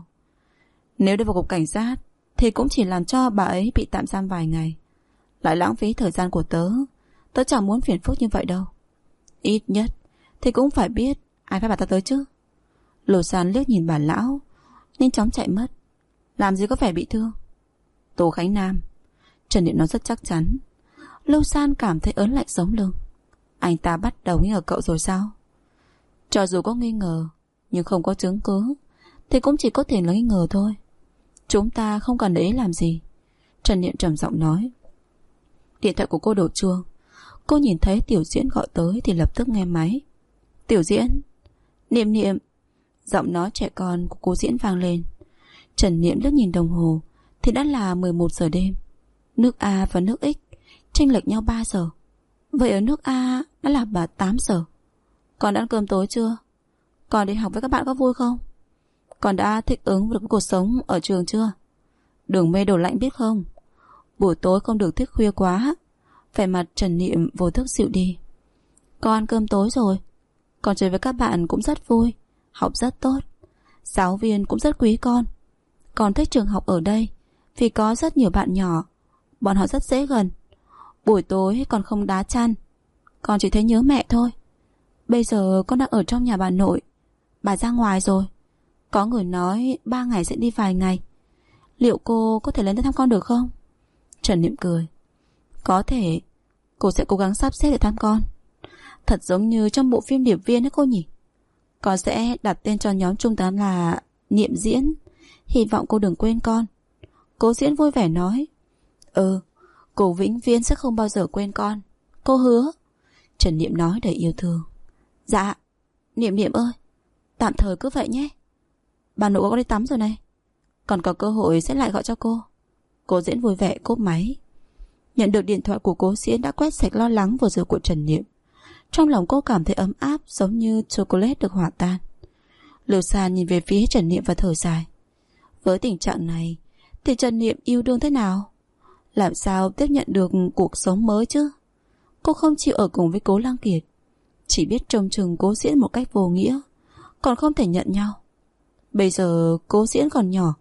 Nếu đưa vào cục cảnh sát thì cũng chỉ làm cho bà ấy bị tạm giam vài ngày, lại lãng phí thời gian của tớ. Tớ chẳng muốn phiền phức như vậy đâu. Ít nhất thì cũng phải biết ai phải bà ta tới chứ. Lưu San liếc nhìn bà lão, nhanh chóng chạy mất. Làm gì có vẻ bị thương. Tô Khánh Nam. Trần Điện nói rất chắc chắn. Lưu San cảm thấy ớn lạnh sống lưng. Anh ta bắt đầu nghi ngờ cậu rồi sao? Cho dù có nghi ngờ nhưng không có chứng cứ thì cũng chỉ có thể là nghi ngờ thôi. Chúng ta không cần để ý làm gì. Trần Điện trầm giọng nói. Điện thoại của cô đổ chuông. Cô nhìn thấy Tiểu Diễn gọi tới thì lập tức nghe máy. Tiểu Diễn. Niệm Niệm. Giọng nói trẻ con của cô Diễn vang lên. Trần Niệm liếc nhìn đồng hồ thì đã là 11 giờ đêm. Nước A và nước X chênh lệch nhau 3 giờ. Vậy ở nước A đã là 8 giờ. Con đã ăn cơm tối chưa? Con đi học với các bạn có vui không? Con đã thích ứng với cuộc sống ở trường chưa? Đừng mê đồ lạnh biết không? Buổi tối không được thức khuya quá. Vẻ mặt Trần Niệm vô thức dịu đi. Con ăn cơm tối rồi. Con chơi với các bạn cũng rất vui, học rất tốt. Giáo viên cũng rất quý con. Con thích trường học ở đây vì có rất nhiều bạn nhỏ. Bọn họ rất dễ gần. Buổi tối con không đá chăn. Con chỉ thấy nhớ mẹ thôi. Bây giờ con đang ở trong nhà bà nội. Bà ra ngoài rồi. Có người nói 3 ngày sẽ đi vài ngày. Liệu cô có thể lên đây thăm con được không? Trần Niệm cười. Có thể. Cô sẽ cố gắng sắp xếp để thăm con. Thật giống như trong bộ phim Điệp Viên ấy cô nhỉ. Con sẽ đặt tên cho nhóm trung tá là Niệm Diễn. Hy vọng cô đừng quên con. Cố Diễn vui vẻ nói. Cô vĩnh viễn sẽ không bao giờ quên con. Cô hứa. Trần Niệm nói đầy yêu thương. Dạ. Niệm Niệm ơi, tạm thời cứ vậy nhé. Bà nội có đi tắm rồi này. Còn có cơ hội sẽ lại gọi cho cô. Cố Diễn vui vẻ cúp máy. Nhận được điện thoại của Cố Diễn đã quét sạch lo lắng vừa rồi của Trần Niệm. Trong lòng cô cảm thấy ấm áp giống như chocolate được hòa tan. Lưu San nhìn về phía Trần Niệm và thở dài. Với tình trạng này thì Trần Niệm yêu đương thế nào? Làm sao tiếp nhận được cuộc sống mới chứ? Cô không chịu ở cùng với Cố Lăng Kiệt, chỉ biết trông chừng Cố Diễn một cách vô nghĩa, còn không thể nhận nhau. Bây giờ Cố Diễn còn nhỏ,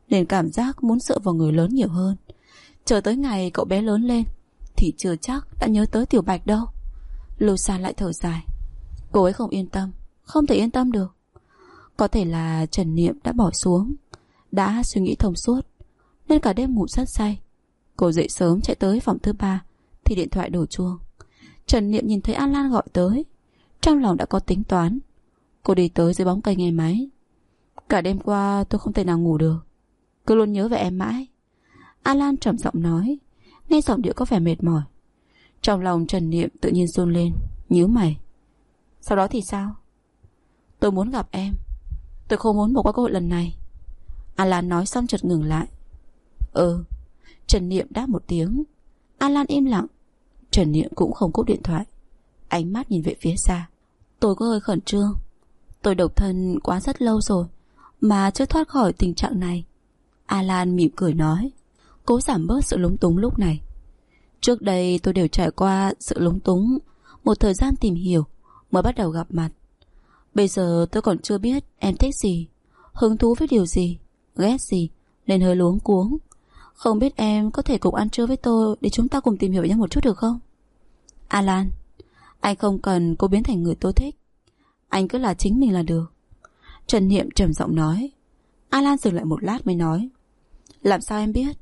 nên cảm giác muốn dựa vào người lớn nhiều hơn. Chờ tới ngày cậu bé lớn lên thì chưa chắc đã nhớ tới Tiểu Bạch đâu. Lưu San lại thở dài. Cô ấy không yên tâm, không thể yên tâm được. Có thể là Trần Niệm đã bỏ xuống, đã suy nghĩ thông suốt, nên cả đêm ngủ rất say. Cô dậy sớm chạy tới phòng thứ 3 thì điện thoại đổ chuông. Trần Niệm nhìn thấy An Lan gọi tới, trong lòng đã có tính toán. Cô đi tới dưới bóng cây nghe máy. Cả đêm qua tôi không thể nào ngủ được, cứ luôn nhớ về em mãi. An Lan trầm giọng nói, nghe giọng điệu có vẻ mệt mỏi. Trong lòng Trần Niệm tự nhiên run lên, nhíu mày. Sau đó thì sao? Tôi muốn gặp em, tôi không muốn bỏ qua cơ hội lần này. An Lan nói xong chợt ngừng lại. Trần Niệm đáp một tiếng. An Lan im lặng. Trần Niệm cũng không cúp điện thoại, ánh mắt nhìn về phía xa. Tôi có hơi khẩn trương. Tôi độc thân quá rất lâu rồi mà chưa thoát khỏi tình trạng này. An Lan mỉm cười nói, cố giảm bớt sự lúng túng lúc này. Trước đây tôi đều trải qua sự lúng túng một thời gian tìm hiểu mới bắt đầu gặp mặt. Bây giờ tôi còn chưa biết em thích gì, hứng thú với điều gì, ghét gì, nên hơi luống cuống. Không biết em có thể cùng ăn trưa với tôi để chúng ta cùng tìm hiểu nhau một chút được không? An Lan, anh không cần cô biến thành người tôi thích, anh cứ là chính mình là được. Trần Niệm trầm giọng nói. An Lan dừng lại một lát mới nói, làm sao em biết?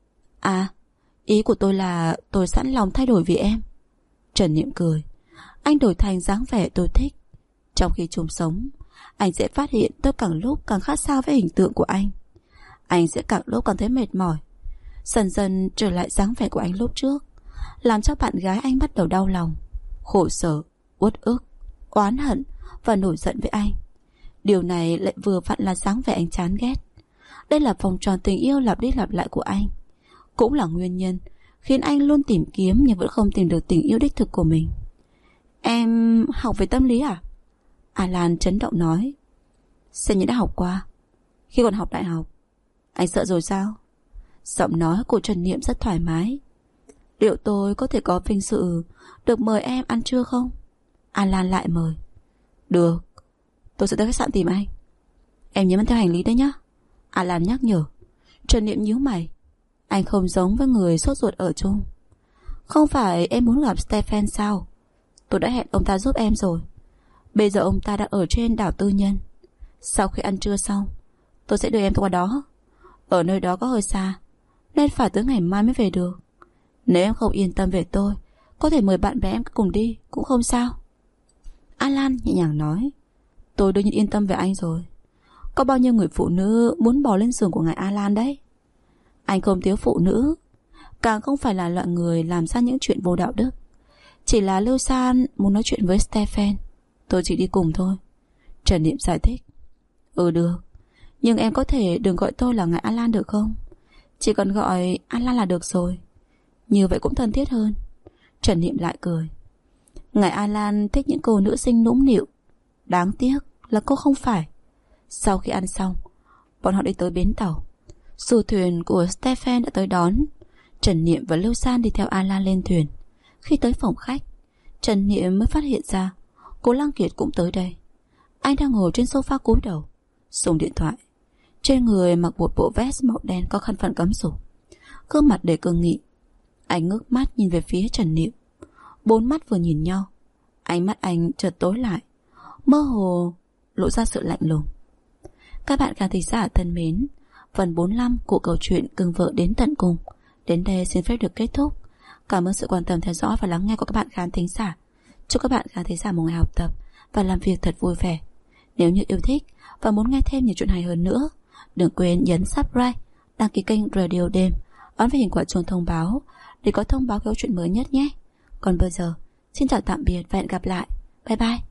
Ý của tôi là tôi sẵn lòng thay đổi vì em. Trần Niệm cười. Anh đổi thành dáng vẻ tôi thích. Trong khi chung sống, anh sẽ phát hiện tôi càng lúc càng khác xa với hình tượng của anh. Anh sẽ càng lúc càng thấy mệt mỏi, dần dần trở lại dáng vẻ của anh lúc trước, làm cho bạn gái anh bắt đầu đau lòng, khổ sở, uất ức, oán hận và nổi giận với anh. Điều này lại vừa vặn là dáng vẻ anh chán ghét. Đây là vòng tròn tình yêu lặp đi lặp lại của anh, cũng là nguyên nhân khiến anh luôn tìm kiếm nhưng vẫn không tìm được tình yêu đích thực của mình. Em học về tâm lý à? An Lan chấn động nói. Xem như đã học qua, khi còn học đại học. Anh sợ rồi sao? Giọng nói của Trần Niệm rất thoải mái. Liệu tôi có thể có vinh dự được mời em ăn trưa không? An Lan lại mời. Được, tôi sẽ tới khách sạn tìm anh. Em nhớ mang theo hành lý đấy nhá. An Lan nhắc nhở. Trần Niệm nhíu mày. Anh không giống với người sốt ruột ở chung. Không phải em muốn gặp Stephen sao? Tôi đã hẹn ông ta giúp em rồi. Bây giờ ông ta đang ở trên đảo tư nhân. Sau khi ăn trưa xong, tôi sẽ đưa em qua đó. Ở nơi đó có hơi xa, nên phải tới ngày mai mới về được. Nếu em không yên tâm về tôi, có thể mời bạn bè em cùng đi cũng không sao. An Lan nhẹ nhàng nói. Tôi đương nhiên yên tâm về anh rồi. Có bao nhiêu người phụ nữ muốn bò lên giường của ngài An Lan đấy. Anh không thiếu phụ nữ, càng không phải là loại người làm ra những chuyện vô đạo đức. Chỉ là Lưu San muốn nói chuyện với Stephen, tôi chỉ đi cùng thôi. Trần Niệm giải thích. Được, nhưng em có thể đừng gọi tôi là ngài An Lan được không? Chỉ cần gọi An Lan là được rồi. Như vậy cũng thân thiết hơn. Trần Niệm lại cười. Ngài An Lan thích những cô nữ sinh nũng nịu. Đáng tiếc là cô không phải. Sau khi ăn xong, bọn họ đi tới bến tàu. Du thuyền của Stephen đã tới đón. Trần Niệm và Lưu San đi theo An Lan lên thuyền. Khi tới phòng khách, Trần Niệm mới phát hiện ra Cố Lăng Kiệt cũng tới đây. Anh đang ngồi trên sofa cúi đầu dùng điện thoại. Trên người mặc một bộ vest màu đen có khăn phần cấm sủng, gương mặt đầy cương nghị. Anh ngước mắt nhìn về phía Trần Niệm. Bốn mắt vừa nhìn nhau, ánh mắt anh chợt tối lại, mơ hồ lộ ra sự lạnh lùng. Các bạn khán thính giả thân mến, phần 45 của câu chuyện Cưng Vợ Đến Tận Cùng đến đây xin phép được kết thúc. Cảm ơn sự quan tâm theo dõi và lắng nghe của các bạn khán thính giả. Chúc các bạn khán thính giả một ngày học tập và làm việc thật vui vẻ. Nếu như yêu thích và muốn nghe thêm nhiều chuyện hay hơn nữa, đừng quên nhấn subscribe, đăng ký kênh Radio Đêm, ấn vào hình quả chuông thông báo để có thông báo câu chuyện mới nhất nhé. Còn bây giờ, xin chào tạm biệt và hẹn gặp lại. Bye bye.